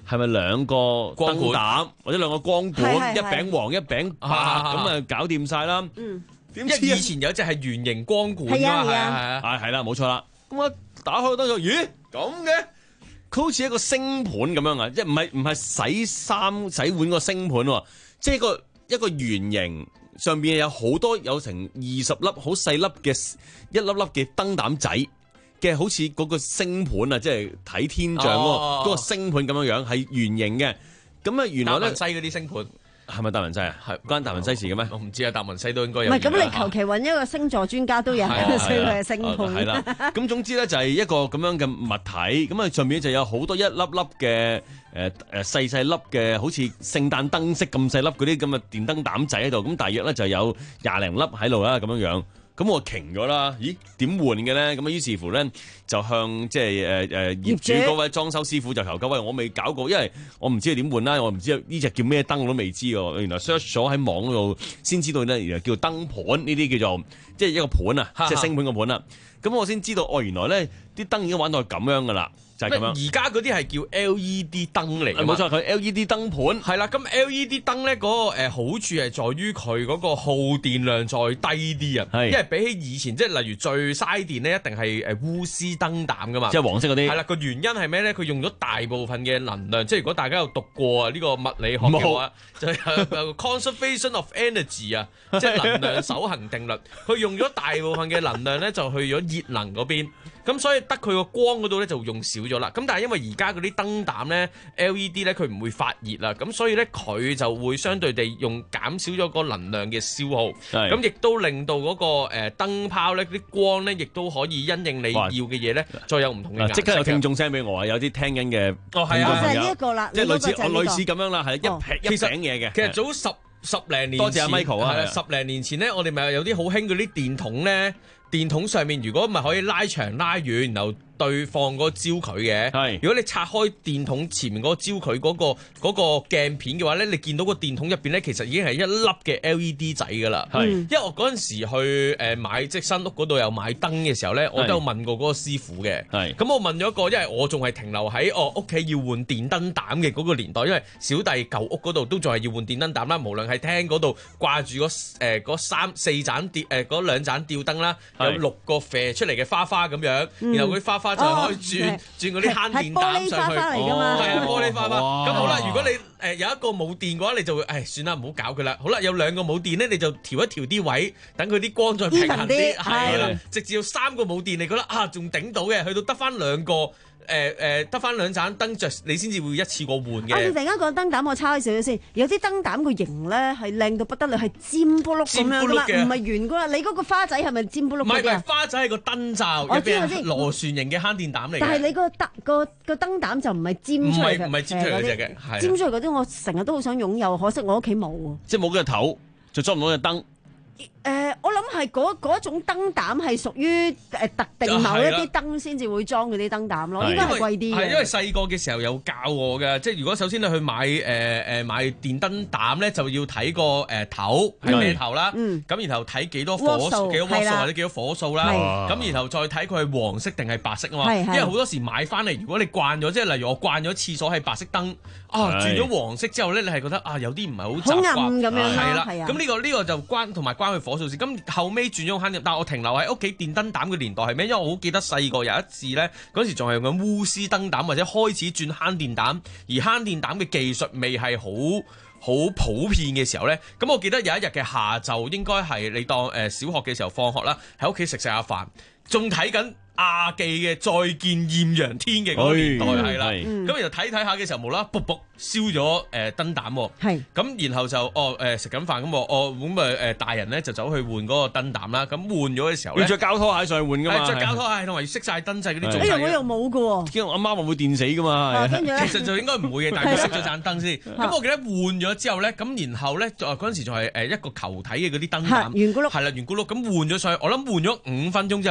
係咪兩個燈膽或者兩個光管，一餅黃一餅白咁啊，搞掂晒啦。嗯， 點知以前有隻係圓形光管㗎嘛，係啊係啊， 係啦冇錯啦。咁我打開燈就咦咁嘅，佢好似一個星盤咁樣啊，即係唔係唔係洗衫洗碗個星盤喎，即係一個一個圓形上邊有好多有成二十粒好細粒嘅一粒粒嘅燈膽仔嘅，好似嗰個星盤啊，即係睇天象嗰、哦、個星盤咁樣樣，係圓形嘅。咁啊，原來咧達文西嗰啲星盤係咪達文西啊？係關達文西事嘅咩？ 我唔知啊，達文西都應該有。 唔係咁，你求其揾一個星座專家都有所以佢係星盤。 係啦，咁總之咧就係一個咁樣嘅物體，咁啊上面就有好多一粒粒嘅誒誒細細粒嘅，好似聖誕燈飾咁細粒嗰啲咁嘅電燈膽仔喺度，咁大約咧就有廿零粒喺度啦，咁樣樣。咁我停咗啦，咦？點換嘅咧？咁啊，於是乎咧就向即係誒誒業主嗰位裝修師傅就求救，喂，我未搞過，因為我唔知點換啦，我唔知呢隻叫咩燈我都未知喎。原來 search 咗喺網嗰度先知道咧，原來叫燈盤，呢啲叫做即係一個盤啊，即係星盤個盤啦。咁我先知道，哦，原來咧啲燈已經玩到係咁樣噶啦。就係咁樣， 而家嗰啲係叫 L E D 燈嚟㗎嘛， 冇錯，佢 L E D 燈盤係啦。咁 L E D 燈咧嗰個誒好處係在於佢嗰個耗電量再低啲啊，因為比起以前即係例如最嘥電咧，一定係誒鎢絲燈膽㗎嘛， 即係黃色嗰啲。 係啦，個原因係咩咧？佢用咗大部分嘅能量，即係如果大家有讀過啊呢個物理學嘅話，就係 conservation of energy 啊，即係能量守恆定律。佢用咗大部分嘅能量咧，就去咗熱能嗰邊。咁所以得佢個光嗰度咧就用少咗啦。咁但係因為而家嗰啲燈膽咧 L E D 咧佢唔會發熱啦，咁所以咧佢就會相對地用減少咗個能量嘅消耗。咁亦都令到嗰個誒燈泡咧啲光咧亦都可以因應你要嘅嘢咧再有唔同嘅顏色。 即刻有聽眾 send 俾我啊，有啲聽緊嘅哦係啊， 就係呢一個啦， 即係類似我類似咁樣啦，係一撇一餅嘢嘅。 其實早十十零年前， 多謝阿 Michael 啊， 十零年前咧，我哋咪有啲好興嗰啲電筒咧，電筒上面如果咪可以拉長拉遠，然後對放嗰個焦距嘅。係，如果你拆開電筒前面嗰個焦距嗰個嗰個鏡片嘅話咧，你見到個電筒入邊咧，其實已經係一粒嘅 L E D 仔噶啦。係，因為我嗰陣時去誒買即新屋嗰度有買燈嘅時候咧，我都有問過嗰個師傅嘅。係，咁我問咗一個，因為我仲係停留喺我屋企要換電燈膽嘅嗰個年代，因為小弟舊屋嗰度都仲係要換電燈膽啦，無論係廳嗰度掛住嗰誒嗰三四盞吊誒嗰兩盞吊燈啦，有六個射出嚟嘅花花咁樣，嗯、然後嗰啲花花就可以轉、哦、轉嗰啲慳電膽上去，係啊玻璃花花。咁好啦，如果你誒、呃、有一個冇電嘅話，你就會誒算啦，唔好搞佢啦。好啦，有兩個冇電咧，你就調一調啲位，等佢啲光再平衡啲，係啦。直至到三個冇電，你覺得啊仲頂到嘅，去到得翻兩個。誒誒得翻兩盞燈着，你先至會一次過換嘅。 啊！你突然間講燈膽，我抄少少先。有啲燈膽個型咧係靚到不得了，係尖卜碌咁樣噶嘛，唔係圓噶啦。你嗰個花仔係咪尖卜碌？唔係，唔係花仔係個燈罩，入邊係螺旋形嘅慳電膽嚟嘅。但係你個燈個個燈膽就唔係尖出嚟嘅， 唔係尖出嚟嗰隻嘅， 尖出嚟嗰啲我成日都好想擁有，可惜我屋企冇喎。 即係冇嗰隻頭，就裝唔到隻燈。 誒、呃，我諗係嗰嗰種燈膽係屬於誒特定某一啲燈先至會裝嗰啲燈膽咯，應該係貴啲嘅。係因為細個嘅時候有教我嘅，即係如果首先你去買誒誒、呃、買電燈膽咧，就要睇個誒頭係咩頭啦，咁、嗯、然後睇幾多火數幾多瓦數或者幾多火數啦，咁然後再睇佢係黃色定係白色啊嘛，因為好多時買翻嚟，如果你慣咗，即係例如我慣咗廁所係白色燈，啊轉咗黃色之後咧，你係覺得啊有啲唔係好習慣咁樣，係啦，咁呢、呢個呢、呢個就關同埋關佢火數事。咁後尾轉咗慳電，但係我停留喺屋企電燈膽嘅年代係咩？因為我好記得細個有一次咧，嗰時仲係用緊鎢絲燈膽或者開始轉慳電膽，而慳電膽嘅技術未係好好普遍嘅時候咧，咁我記得有一日嘅下晝，應該係你當誒小學嘅時候放學啦，喺屋企食食下飯，仲睇緊亞記嘅《再見豔陽天》嘅嗰個年代係啦，咁然後睇睇下嘅時候，無啦啦卜卜燒咗誒燈膽，係咁然後就哦誒食緊飯咁，哦咁誒誒大人咧就走去換嗰個燈膽啦，咁換咗嘅時候咧，要着膠拖鞋上去換噶嘛，着膠拖鞋同埋熄晒燈掣嗰啲。哎呀，我又冇噶喎，驚我阿媽會唔會電死噶嘛？其實就應該唔會嘅，但係佢熄咗盞燈先。咁我記得換咗之後咧，咁然後咧嗰陣時仲係誒一個球體嘅嗰啲燈膽，圓咕碌係啦，圓咕碌咁換咗上去，我諗換咗五分鐘之後咧。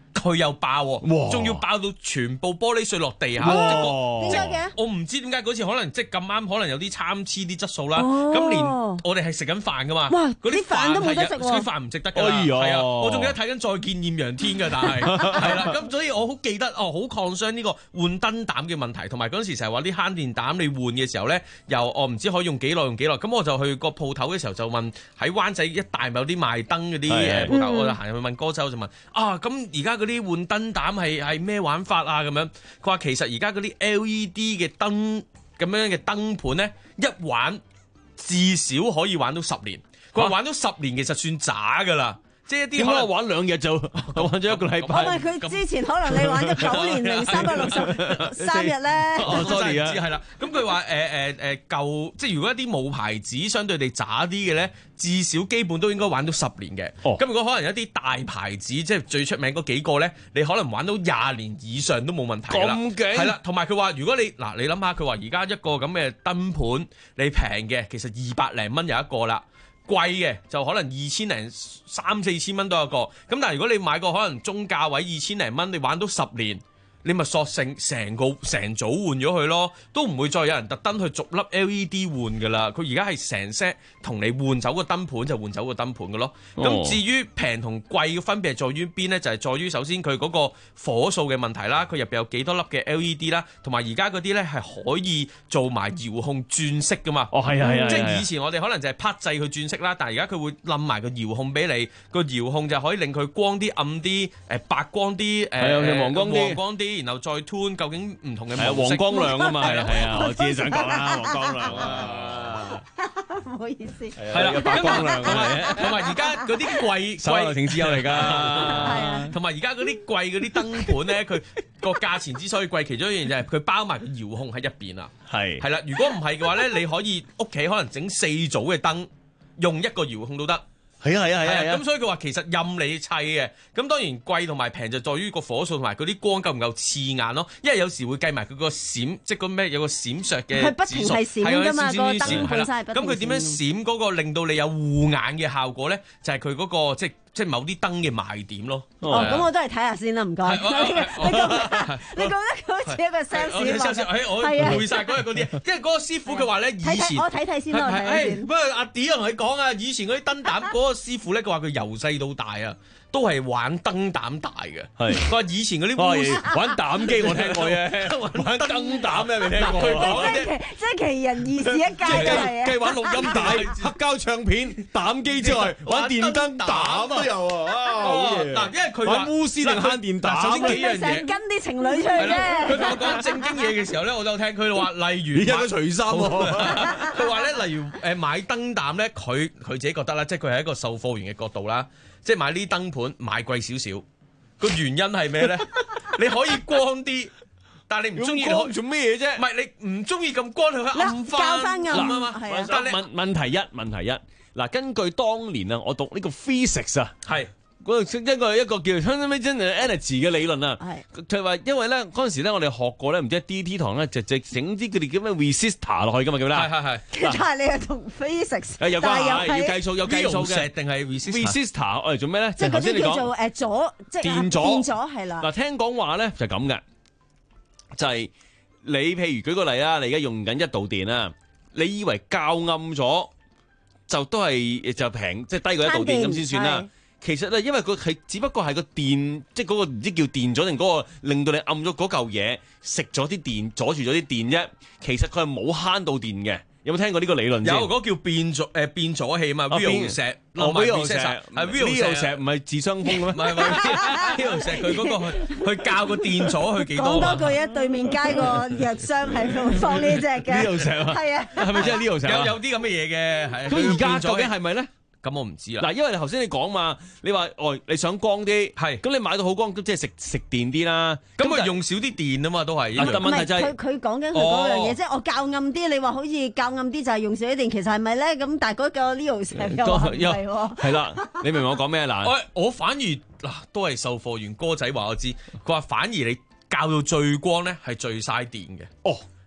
佢又爆喎，仲要爆到全部玻璃碎落地下。 點解嘅？ 我唔知點解嗰次可能即係咁啱，可能有啲參差啲質素啦。咁連我哋係食緊飯噶嘛，嗰啲飯都冇得食喎，嗰啲飯唔值得㗎啦。係啊，我仲記得睇緊《再見豔陽天》㗎，但係係啦。咁所以我好記得哦，好抗傷呢個換燈膽嘅問題，同埋嗰陣時成日話啲慳電膽你換嘅時候咧，又我唔知可以用幾耐用幾耐。咁我就去個鋪頭嘅時候就問喺灣仔一帶咪有啲賣燈嗰啲誒鋪頭，我就行入去問哥仔就問啊，咁而家嗰啲換燈膽係係咩玩法啊？咁樣佢話其實而家嗰啲 L E D 嘅燈咁樣嘅燈盤咧，一玩至少可以玩到十年。佢話玩到十年其實算渣㗎啦。即係一啲可能玩兩日就玩咗一個禮拜。 唔係佢之前可能你玩咗九年零三百六十三日咧。 哦，sorry啊，係啦。咁佢話誒誒誒舊，即係如果一啲冇牌子相對地渣啲嘅咧，至少基本都應該玩到十年嘅。哦。咁如果可能一啲大牌子，即係最出名嗰幾個咧，你可能玩到廿年以上都冇問題啦。咁勁。係啦，同埋佢話如果你嗱，你諗下佢話而家一個咁嘅燈盤，你平嘅其實二百零蚊有一個啦。貴嘅就可能二千零三四千蚊都有個，咁但係如果你買個可能中價位二千零蚊，你玩到十年，你咪索性成個成組換咗佢咯，都唔會再有人特登去逐粒 L E D 換噶啦。佢而家係成 set 同你換走個燈盤就換走個燈盤嘅咯。咁、哦、至於平同貴嘅分別係在於邊呢？就係、是、在於首先佢嗰個火數嘅問題啦，佢入邊有幾多粒嘅 L E D 啦，同埋而家嗰啲呢係可以做埋遙控轉色噶嘛。哦，係啊，係啊，即係以前我哋可能就係拍掣去轉色啦，但係而家佢會冧埋個遙控俾你，個遙控就可以令佢光啲、暗啲、誒白光啲、誒、呃、黃光啲、黃光啲。然後再 tune 究竟唔同嘅係啊，黃光亮啊嘛，係啊係啊，我自己想講啦，黃光亮啊， 唔好意思， 係啦，白光亮同埋同埋而家嗰啲貴貴流情之友嚟㗎，係啊，同埋而家嗰啲貴嗰啲燈盤咧，佢個價錢之所以貴，其中一樣就係佢包埋個遙控喺入邊啊，係係啦，如果唔係嘅話咧，你可以屋企可能整四組嘅燈，用一個遙控都得。係啊係啊係啊，咁所以佢話其實任你砌嘅，咁當然貴同埋平就在於個火數同埋嗰啲光夠唔夠刺眼咯，因為有時會計埋佢個閃，即係個咩有個閃爍嘅， 係不停係閃㗎嘛，個燈本身係不停閃。 咁佢點樣閃嗰個令到你有護眼嘅效果咧？就係佢嗰個即係即係某啲燈嘅賣點咯。 哦，咁我都係睇下先啦，唔該。你覺得你覺得佢好似一個 sales 啊？ 我背曬嗰日嗰啲，因為嗰個師傅佢話咧，以前我睇睇先啦，我睇睇先。 不過阿 D 同佢講啊，以前嗰啲燈膽嗰個師傅咧，佢話佢由細到大啊，都係玩燈膽大嘅。係佢話以前嗰啲玩膽機我聽過嘅，玩燈膽咩未聽過？ 佢講咧，即係奇人異事一家係啊！ 繼玩錄音帶、黑膠唱片、膽機之外，玩電燈膽都有啊！ 嗱，因為佢話鎢絲定慳電膽， 首先幾樣嘢跟啲情侶出去啫。 佢同我講正經嘢嘅時候咧，我都有聽佢話，例如而家都除衫喎。 佢話咧，例如誒買燈膽咧，佢佢自己覺得啦，即係佢係一個售貨員嘅角度啦，即係買呢啲燈盤買貴少少，個原因係咩咧？你可以光啲。但係你唔中意做咩嘢啫？唔係你唔中意咁光，佢可以暗翻。 教翻暗啊嘛。 但係問問題一，問題一，嗱，根據當年啊，我讀呢個 physics 啊，係嗰個一個一個叫 fundamental energy 嘅理論啊，係就係話因為咧嗰陣時咧我哋學過咧，唔知 D T 堂咧就就整啲佢哋叫咩 resistor 落去㗎嘛，叫咩？係係係。 但係你係同 physics 係有關係，要計數有計數嘅。 定係 resistor 我嚟做咩咧？ 即係嗰啲叫做誒阻，即係電阻。電阻係啦。 嗱，聽講話咧就係咁嘅。就係你譬如舉個例啊，你而家用緊一度電啊，你以為較暗咗就都係就平，即係低過一度電咁先算啦。其實咧，因為佢係只不過係個電，即係嗰個唔知叫電咗定嗰個令到你暗咗嗰嚿嘢食咗啲電，阻住咗啲電啫。其實佢係冇慳到電嘅。有冇聽過呢個理論？ 有嗰個叫變阻誒變阻器嘛 ？Vio 石， 哦 Vio 石係 Vio 石， 唔係自相風咩？ 唔係唔係 Vio 石，佢嗰個去去校個電阻去幾多？ 講多句啊，對面街個藥商係放呢隻嘅 Vio 石啊， 係啊， 係咪真係 Vio 石？ 有有啲咁嘅嘢嘅，係。 咁而家究竟係咪咧？ 咁我唔知啊。 嗱，因為頭先你講嘛，你話哦，你想光啲，係，咁你買到好光，即係食食電啲啦。咁佢用少啲電啊嘛，都係。 但問題就係佢佢講緊佢嗰樣嘢，即係我較暗啲，你話好似較暗啲就係用少啲電，其實係咪咧？咁但係嗰個 Leo 石又話唔係喎。 係啦，你明唔明我講咩嗱？ 我我反而嗱都係售貨員哥仔話我知，佢話反而你較到最光咧係最嘥電嘅。哦。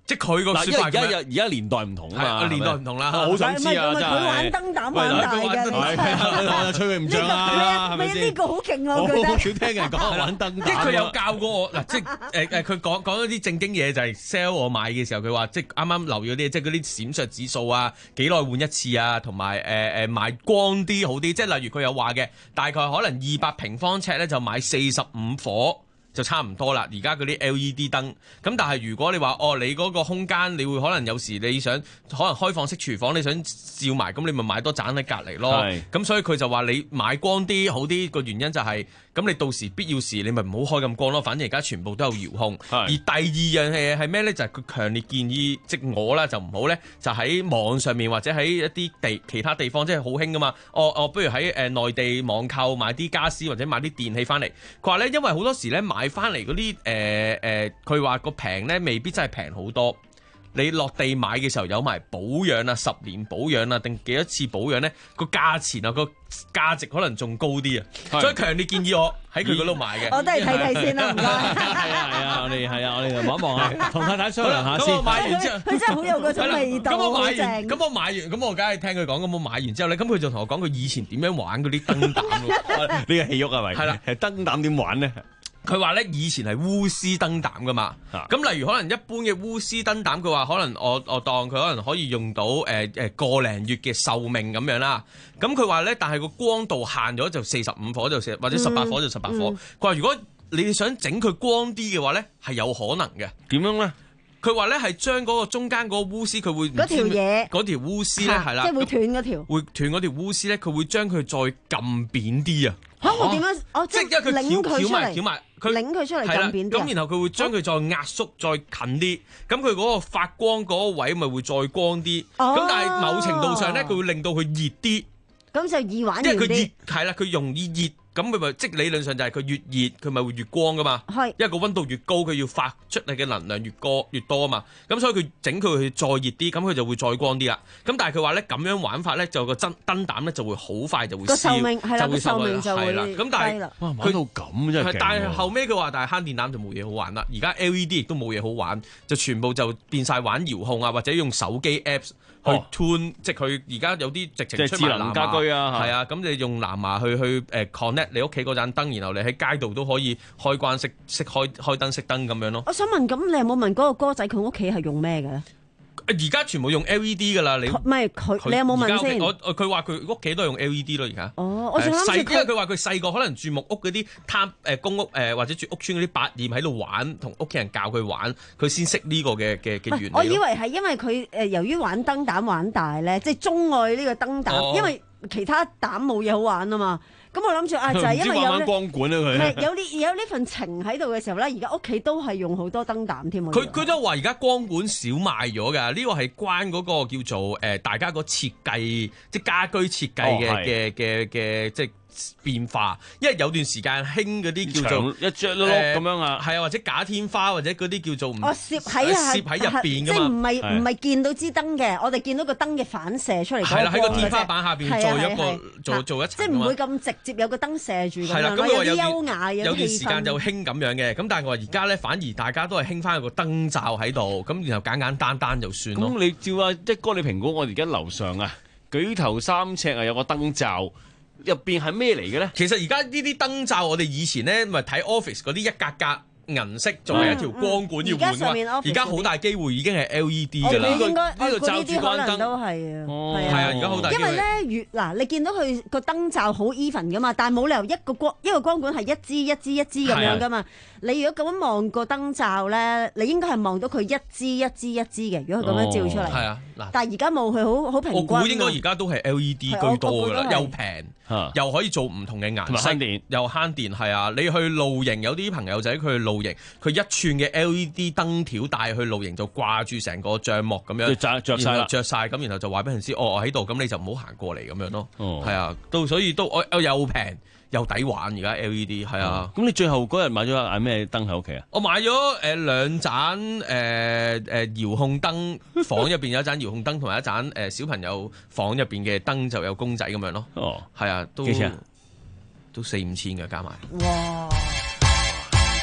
即係佢個説法。 而家而家年代唔同啊嘛， 年代唔同啦。 好想知啊，真係。 佢玩燈膽玩大嘅， 我就吹佢唔漲啦，係咪先？ 呢個好勁啊！我覺得好少聽人講玩燈膽。 即係佢有教過我嗱，即係誒誒，佢講講一啲正經嘢，就係 sell 我買嘅時候，佢話即係啱啱留意嗰啲，即係嗰啲閃爍指數啊，幾耐換一次啊，同埋誒誒買光啲好啲。即係例如佢有話嘅，大概可能二百平方尺咧就買四十五火。就差唔多啦，而家嗰啲 L E D 燈，咁但係如果你話哦，你嗰個空間，你會可能有時你想可能開放式廚房，你想照埋，咁你咪買多盞喺隔離咯。咁所以佢就話你買光啲好啲，個原因就係、是、咁你到時必要時你咪唔好開咁光咯。反正而家全部都有遙控。而第二樣嘢係咩呢？就係、是、佢強烈建議，即我啦就唔好呢，就喺網上面或者喺一啲地其他地方，即係好興噶嘛。哦哦，不如喺誒內地網購買啲家私或者買啲電器翻嚟。佢話呢，因為好多時呢買翻嚟嗰啲誒誒，佢話個平咧未必真係平好多。你落地買嘅時候有埋保養啊，十年保養啊，定幾多次保養咧？個價錢啊，個價值可能仲高啲啊，所以強烈建議我喺佢嗰度買嘅。 我都係睇睇先啦，唔該。 係啊係啊，我哋係啊，我哋就望一望啊，同太太商量下先。 咁我買完之後， 佢真係好有嗰種味道。 咁我買完，咁我買完，咁我梗係聽佢講。咁我買完之後咧，咁佢就同我講佢以前點樣玩嗰啲燈膽咯。 呢個戲肉係咪？係啦，係燈膽點玩咧？ 佢話咧以前係鎢絲燈膽噶嘛，咁、啊、例如可能一般嘅鎢絲燈膽，佢話可能我我當佢可能可以用到誒誒個零月嘅壽命咁樣啦。咁佢話咧，但係個光度限咗就四十五火就四，或者十八火就十八火。佢話、嗯嗯、如果你哋想整佢光啲嘅話咧，係有可能嘅。 點樣咧？ 佢話咧係將嗰個中間嗰個鎢絲，佢會嗰條嘢， 嗰條鎢絲咧係啦， 即係會斷嗰條， 會斷嗰條鎢絲咧，佢會將佢再撳扁啲啊！ 嚇我點樣？哦，即係因為佢擰佢出嚟， 翹埋佢擰佢出嚟撳扁啲。 咁然後佢會將佢再壓縮，再近啲。咁佢嗰個發光嗰個位咪會再光啲。咁但係某程度上咧，佢會令到佢熱啲。 咁就易玩啲。 因為佢熱係啦，佢容易熱。咁佢咪即理論上就係佢越熱，佢咪會越光噶嘛？係，因為個溫度越高，佢要發出嚟嘅能量越多越多啊嘛。咁所以佢整佢去再熱啲，咁佢就會再光啲啦。咁但係佢話咧咁樣玩法咧，就個燈燈膽咧就會好快就會燒，個壽命係啦，個壽命就會咁但係哇，玩到咁真係勁。 但係後尾佢話，但係慳電膽就冇嘢好玩啦。而家 L E D 亦都冇嘢好玩，就全部就變晒玩遙控啊，或者用手機 Apps。去 tune，即係佢而家有啲直情出埋藍牙，智能家居啊，係啊，咁你用藍牙去去誒 connect 你屋企嗰盞燈，然後你喺街度都可以開關熄熄開開燈熄燈咁樣咯。 我想問，咁你有冇問嗰個哥仔佢屋企係用咩嘅咧？ 而家全部用 L E D 噶啦，你唔係佢，你有冇問先？ 我佢話佢屋企都係用 L E D 咯，而家。 哦，我仲諗住因為佢話佢細個可能住木屋嗰啲攤誒公屋誒、呃、或者住屋村嗰啲百厭喺度玩，同屋企人教佢玩，佢先識呢個嘅嘅嘅原理。 我以為係因為佢誒由於玩燈膽玩大咧，即係鍾愛呢個燈膽，哦、因為其他膽冇嘢好玩啊嘛。咁我諗住啊，就係因為有呢光管啊佢， 係有呢有呢份情喺度嘅時候咧，而家屋企都係用好多燈膽添。 佢佢都話而家光管少賣咗㗎，呢個係關嗰個叫做誒、呃、大家個設計，即係家居設計嘅嘅嘅嘅即係。變化，因為有段時間興嗰啲叫做一隻碌碌咁樣啊， 係啊，或者假天花，或者嗰啲叫做哦攝喺攝喺入邊㗎嘛， 即係唔係唔係見到支燈嘅，我哋見到個燈嘅反射出嚟。 係啦，喺個天花板下邊做一個做做一層， 即係唔會咁直接有個燈射住咁樣， 有啲優雅有段時間就興咁樣嘅，咁但係我話而家咧反而大家都係興翻個燈罩喺度，咁然後簡簡單單就算咯。 咁你照啊，一哥你評估我哋而家樓上啊，舉頭三尺啊有個燈罩。入邊係咩嚟嘅咧？ 其實而家呢啲燈罩，我哋以前咧咪睇 office 嗰啲一格格銀色，仲係一條光管要換啊！而家好大機會已經係 L E D 㗎啦。 應該呢個罩住關燈都係啊， 係啊，而家好大機會。 因為咧，越嗱你見到佢個燈罩好 even 㗎嘛，但係冇理由一個光一個光管係一支一支一支咁樣㗎嘛。你如果咁樣望個燈罩咧，你應該係望到佢一支一支一支嘅。如果佢咁樣照出嚟， 係啊，嗱。 但係而家冇佢好好平均。 我估應該而家都係 L E D 居多㗎啦，又平。又可以做唔同嘅顏色，又慳電，係啊！你去露營，有啲朋友仔佢去露營，佢一寸嘅 L E D 燈條帶去露營就掛住成個帳幕咁樣， 着晒啦， 着晒咁，然後就話俾人知，哦，我喺度，咁你就唔好行過嚟咁樣咯。係、哦、啊，都所以都我又平又抵玩，而家 L E D 係啊。 咁、嗯、你最後嗰日買咗嗌咩燈喺屋企啊？ 我買咗誒兩盞誒誒遙控燈，房入邊有一盞遙控燈，同埋一盞誒、呃、小朋友房入邊嘅燈就有公仔咁樣咯。哦，係啊，都幾錢？都四五千嘅加埋。哇！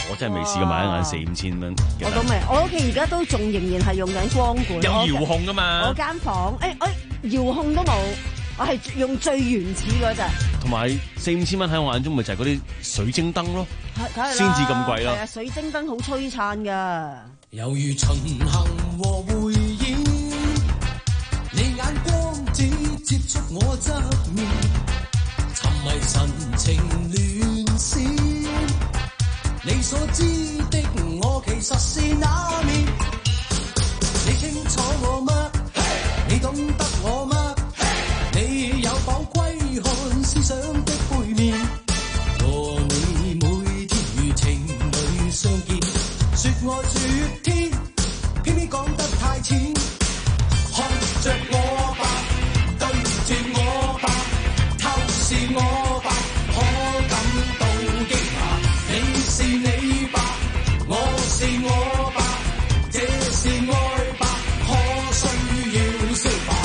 我真係未試過買一眼四五千蚊。 我都未，我屋企而家都仲仍然係用緊光管， 有遙控噶嘛？ 我間房誒誒遙控都冇，我係用最原始嗰隻。 同埋四五千蚊喺我眼中，咪就係嗰啲水晶燈咯，先至咁貴咯。 係啊，水晶燈好璀璨㗎。 猶如巡行和回演，你眼光只接觸我側面，沉迷神情亂閃。你所知的我其實是那面，你清楚我嗎？ Hey! 你懂得我嗎？ Hey! 你有否窺看思想的背面？和你每天如情侶相見，說愛說天，偏偏講得太淺。看着我吧，對住我吧，透視我吧，可感到驚訝。你是你吧，我是我吧，這是愛吧，可需要消化。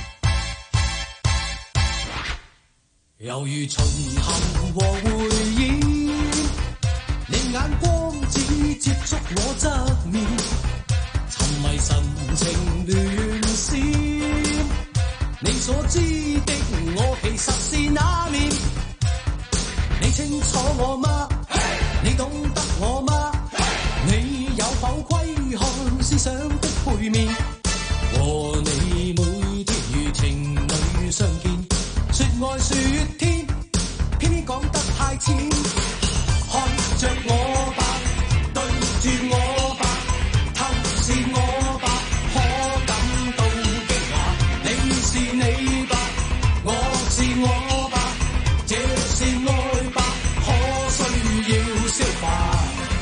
猶如巡行和回演，你眼光只接觸我側面，沉迷神情亂閃。你所知的我其實是那面，你清楚我嗎？ Hey! 你懂得我嗎？ Hey! 你有否窺看思想的背面？和你每天如情侶相見，說愛說天，偏偏講得太淺。看着我吧，對住我吧，透視我吧，可感到驚訝。你是你吧，我是我吧，這是愛吧，可需要消化。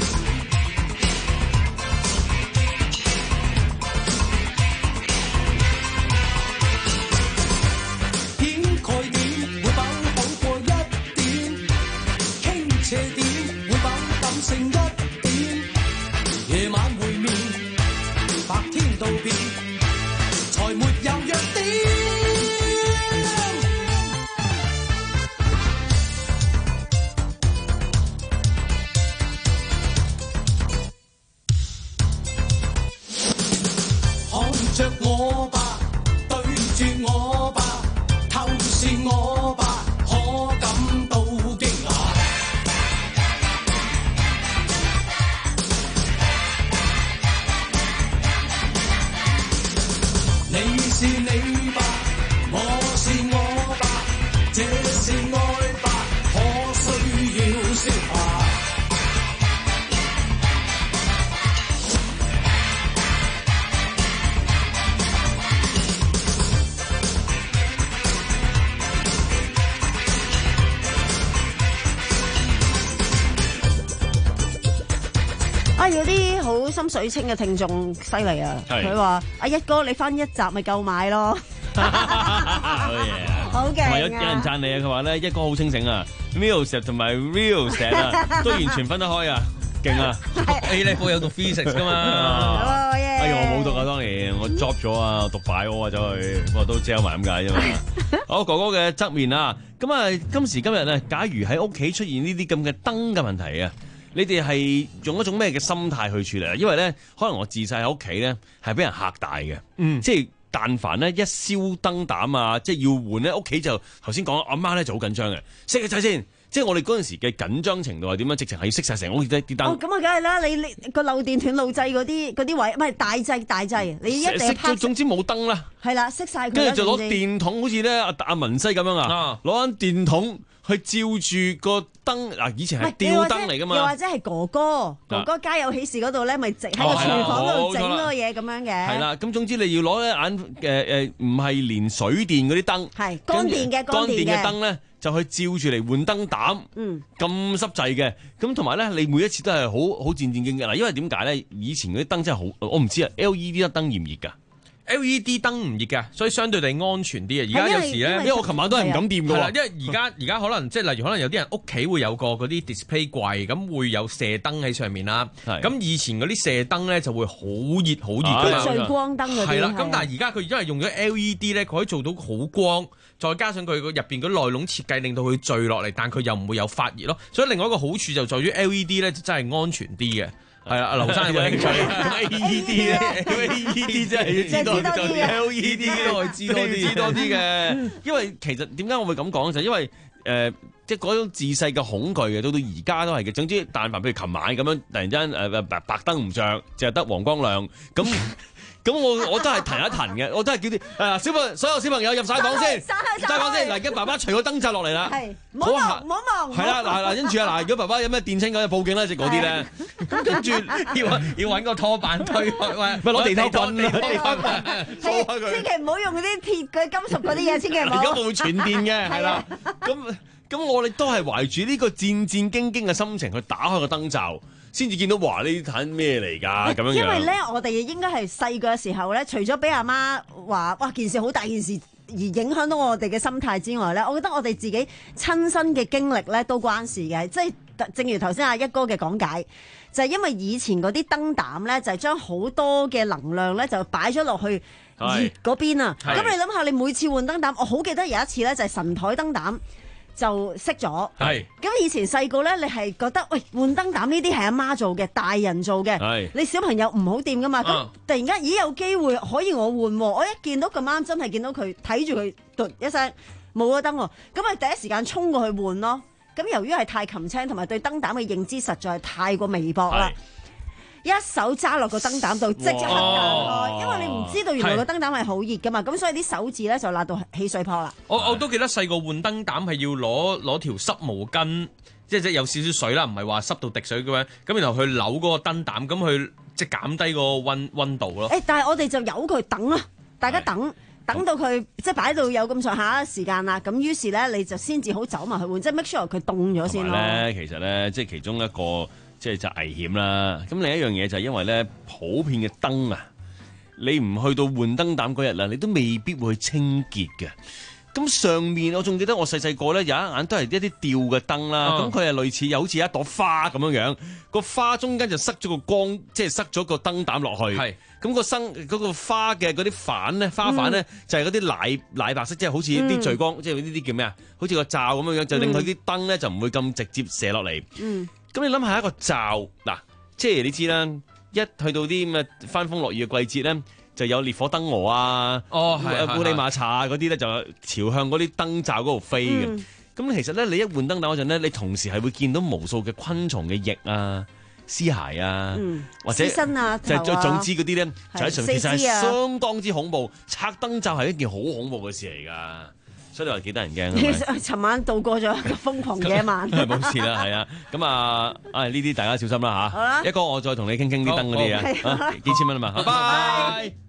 點蓋點會飽飽過一點，傾斜點會飽感性一點。夜晚會面，白天道別，才沒有弱點。看着我吧，對住我吧，透視我吧，可感到驚訝。你是你吧，我是我吧，這是愛吧，可需要消化。 啊！有啲好心水清嘅聽眾犀利啊！佢話：阿一哥，你翻一集咪夠買咯。 好嘢， 好勁啊！ 有有人讚你啊！佢話咧一哥好清醒啊 ，music 同埋 real 石啊，都完全分得開啊，勁啊 ！A level 有讀 physics 噶嘛？ 哎呀，我冇讀啊，當年我 drop 咗啊，讀 bio 啊，走去不過都 gel 埋咁解啫嘛。好，哥哥嘅側面啊，咁啊，今時今日咧，假如喺屋企出現呢啲咁嘅燈嘅問題啊，你哋係用一種咩嘅心態去處理啊？因為咧，可能我自細喺屋企咧係俾人嚇大嘅，嗯，即係但凡咧一燒燈膽啊，即係要換咧，屋企就頭先講阿媽咧就好緊張嘅，熄個掣先。即係我哋嗰陣時嘅緊張程度係點樣？直情係要熄晒成屋啲啲燈。 哦，咁啊，梗係啦！你你個漏電斷路掣嗰啲嗰啲位，唔係大掣大掣，你一定要熄。總之冇燈啦。 係啦，熄晒佢。 跟住就攞電筒，好似咧阿阿文西咁樣啊，攞緊電筒去照住個燈。嗱，以前係吊燈嚟噶嘛。 又或者係哥哥哥哥家有喜事嗰度咧，咪直喺個廚房度整嗰個嘢咁樣嘅。係啦，咁總之你要攞一眼誒誒，唔係連水電嗰啲燈， 係乾電嘅乾電嘅燈咧。就去照住嚟換燈膽，嗯，咁濕滯嘅，咁同埋咧，你每一次都係好好戰戰兢兢嘅嗱，因為點解咧？以前嗰啲燈真係好，我唔知啊 ，L E D 燈熱唔熱㗎？ L E D 燈唔熱嘅，所以相對地安全啲啊！而家有時咧， 因為我琴晚都係唔敢掂㗎。 係啦，因為而家而家可能即係例如可能有啲人屋企會有個嗰啲 display 櫃，咁會有射燈喺上面啦。咁以前嗰啲射燈咧就會好熱好熱㗎嘛。 聚光燈嗰啲係啦，咁但係而家佢因為用咗 L E D 咧，佢可以做到好光，再加上佢個入邊嗰內籠設計令到佢墜落嚟，但佢又唔會有發熱咯。所以另外一個好處就在於 L E D 咧就真係安全啲嘅。係啦，阿劉生有冇興趣？咁 A E D 咧，咁 A E D 真係要知多啲 ，L E D 都係知多啲，知多啲嘅。因為其實點解我會咁講就係因為誒、呃，即係嗰種自細嘅恐懼嘅，到到而家都係嘅。總之，但凡譬如琴晚咁樣，突然間誒白白燈唔着，淨係得黃光亮咁。咁我我都係騰一騰嘅，我都係叫啲誒小朋所有小朋友入晒房先，入晒房先。嗱，而家爸爸除個燈罩落嚟啦， 唔好望，唔好望。 係啦，嗱嗱，跟住啊，嗱，如果爸爸有咩電清嗰啲報警啦，即係嗰啲咧。咁跟住要要揾個拖板推開，喂， 咪攞地拖棍啦， 掃開佢。千祈唔好用嗰啲鐵嘅金屬嗰啲嘢，千祈唔好。 而家會傳電嘅，係啦。咁咁我哋都係懷住呢個戰戰兢兢嘅心情去打開個燈罩。先至見到哇！呢壇咩嚟㗎咁樣樣？ 因為咧，我哋應該係細個嘅時候咧，除咗俾阿媽話哇件事好大件事而影響到我哋嘅心態之外咧，我覺得我哋自己親身嘅經歷咧都關事嘅。即係正如頭先阿一哥嘅講解，就係因為以前嗰啲燈膽咧，就係將好多嘅能量咧就擺咗落去熱嗰邊啊。咁你諗下，你每次換燈膽，我好記得有一次咧，就係神台燈膽。就熄咗，咁以前細個咧，你係覺得喂換燈膽呢啲係阿媽做嘅，大人做嘅，你小朋友唔好掂噶嘛。咁、啊、突然間咦有機會可以我換喎，我一見到咁啱真係見到佢睇住佢嘟一聲冇咗燈喎，咁咪第一時間衝過去換咯。咁由於係太擒青同埋對燈膽嘅認知實在係太過微薄啦。一手揸落個燈膽度，即刻彈開，因為你唔知道原來個燈膽係好熱噶嘛，咁所以啲手指咧就辣到起水泡啦。 我我都記得細個換燈膽係要攞攞條濕毛巾，即係即係有少少水啦，唔係話濕到滴水咁樣，咁然後去扭嗰個燈膽，咁去即係減低個溫溫度咯。 誒，但係我哋就由佢等啦，大家等等到佢即係擺到有咁上下時間啦，咁於是咧你就先至好走埋去換，即係 make sure 佢凍咗先咯。 咧其實咧，即係其中一個。即係就危險啦！咁另一樣嘢就係因為咧，普遍嘅燈啊，你唔去到換燈膽嗰日啦，你都未必會去清潔嘅。咁上面我仲記得我細細個咧有一眼都係一啲吊嘅燈啦，咁佢係類似又好似一朵花咁樣樣，個花中間就塞咗個光，即係塞咗個燈膽落去。係咁個生嗰個花嘅嗰啲反咧，花反咧、嗯、就係嗰啲奶奶白色，即係好似啲聚光，嗯、即係呢啲叫咩啊？好似個罩咁樣樣，就令佢啲燈咧就唔會咁直接射落嚟。嗯。咁你諗下一個罩嗱，即係你知啦，一去到啲咁嘅翻風落雨嘅季節咧，就有烈火燈蛾啊，哦，係布里馬查啊嗰啲咧就朝向嗰啲燈罩嗰度飛嘅。咁、嗯、其實咧，你一換燈膽嗰陣咧，你同時係會見到無數嘅昆蟲嘅翼啊、屍骸啊，嗯、或者身啊、 就係、啊、總之嗰啲咧，就喺上面，其實係啊相當之恐怖。拆燈罩係一件好恐怖嘅事嚟噶。所以你話幾得人驚？其實尋晚度過咗一個瘋狂嘅一晚。 冇事啦，係啊。咁啊，唉呢啲大家小心啦嚇。 好啦， 一個我再同你傾傾啲燈嗰啲啊，幾千蚊啊嘛。拜拜。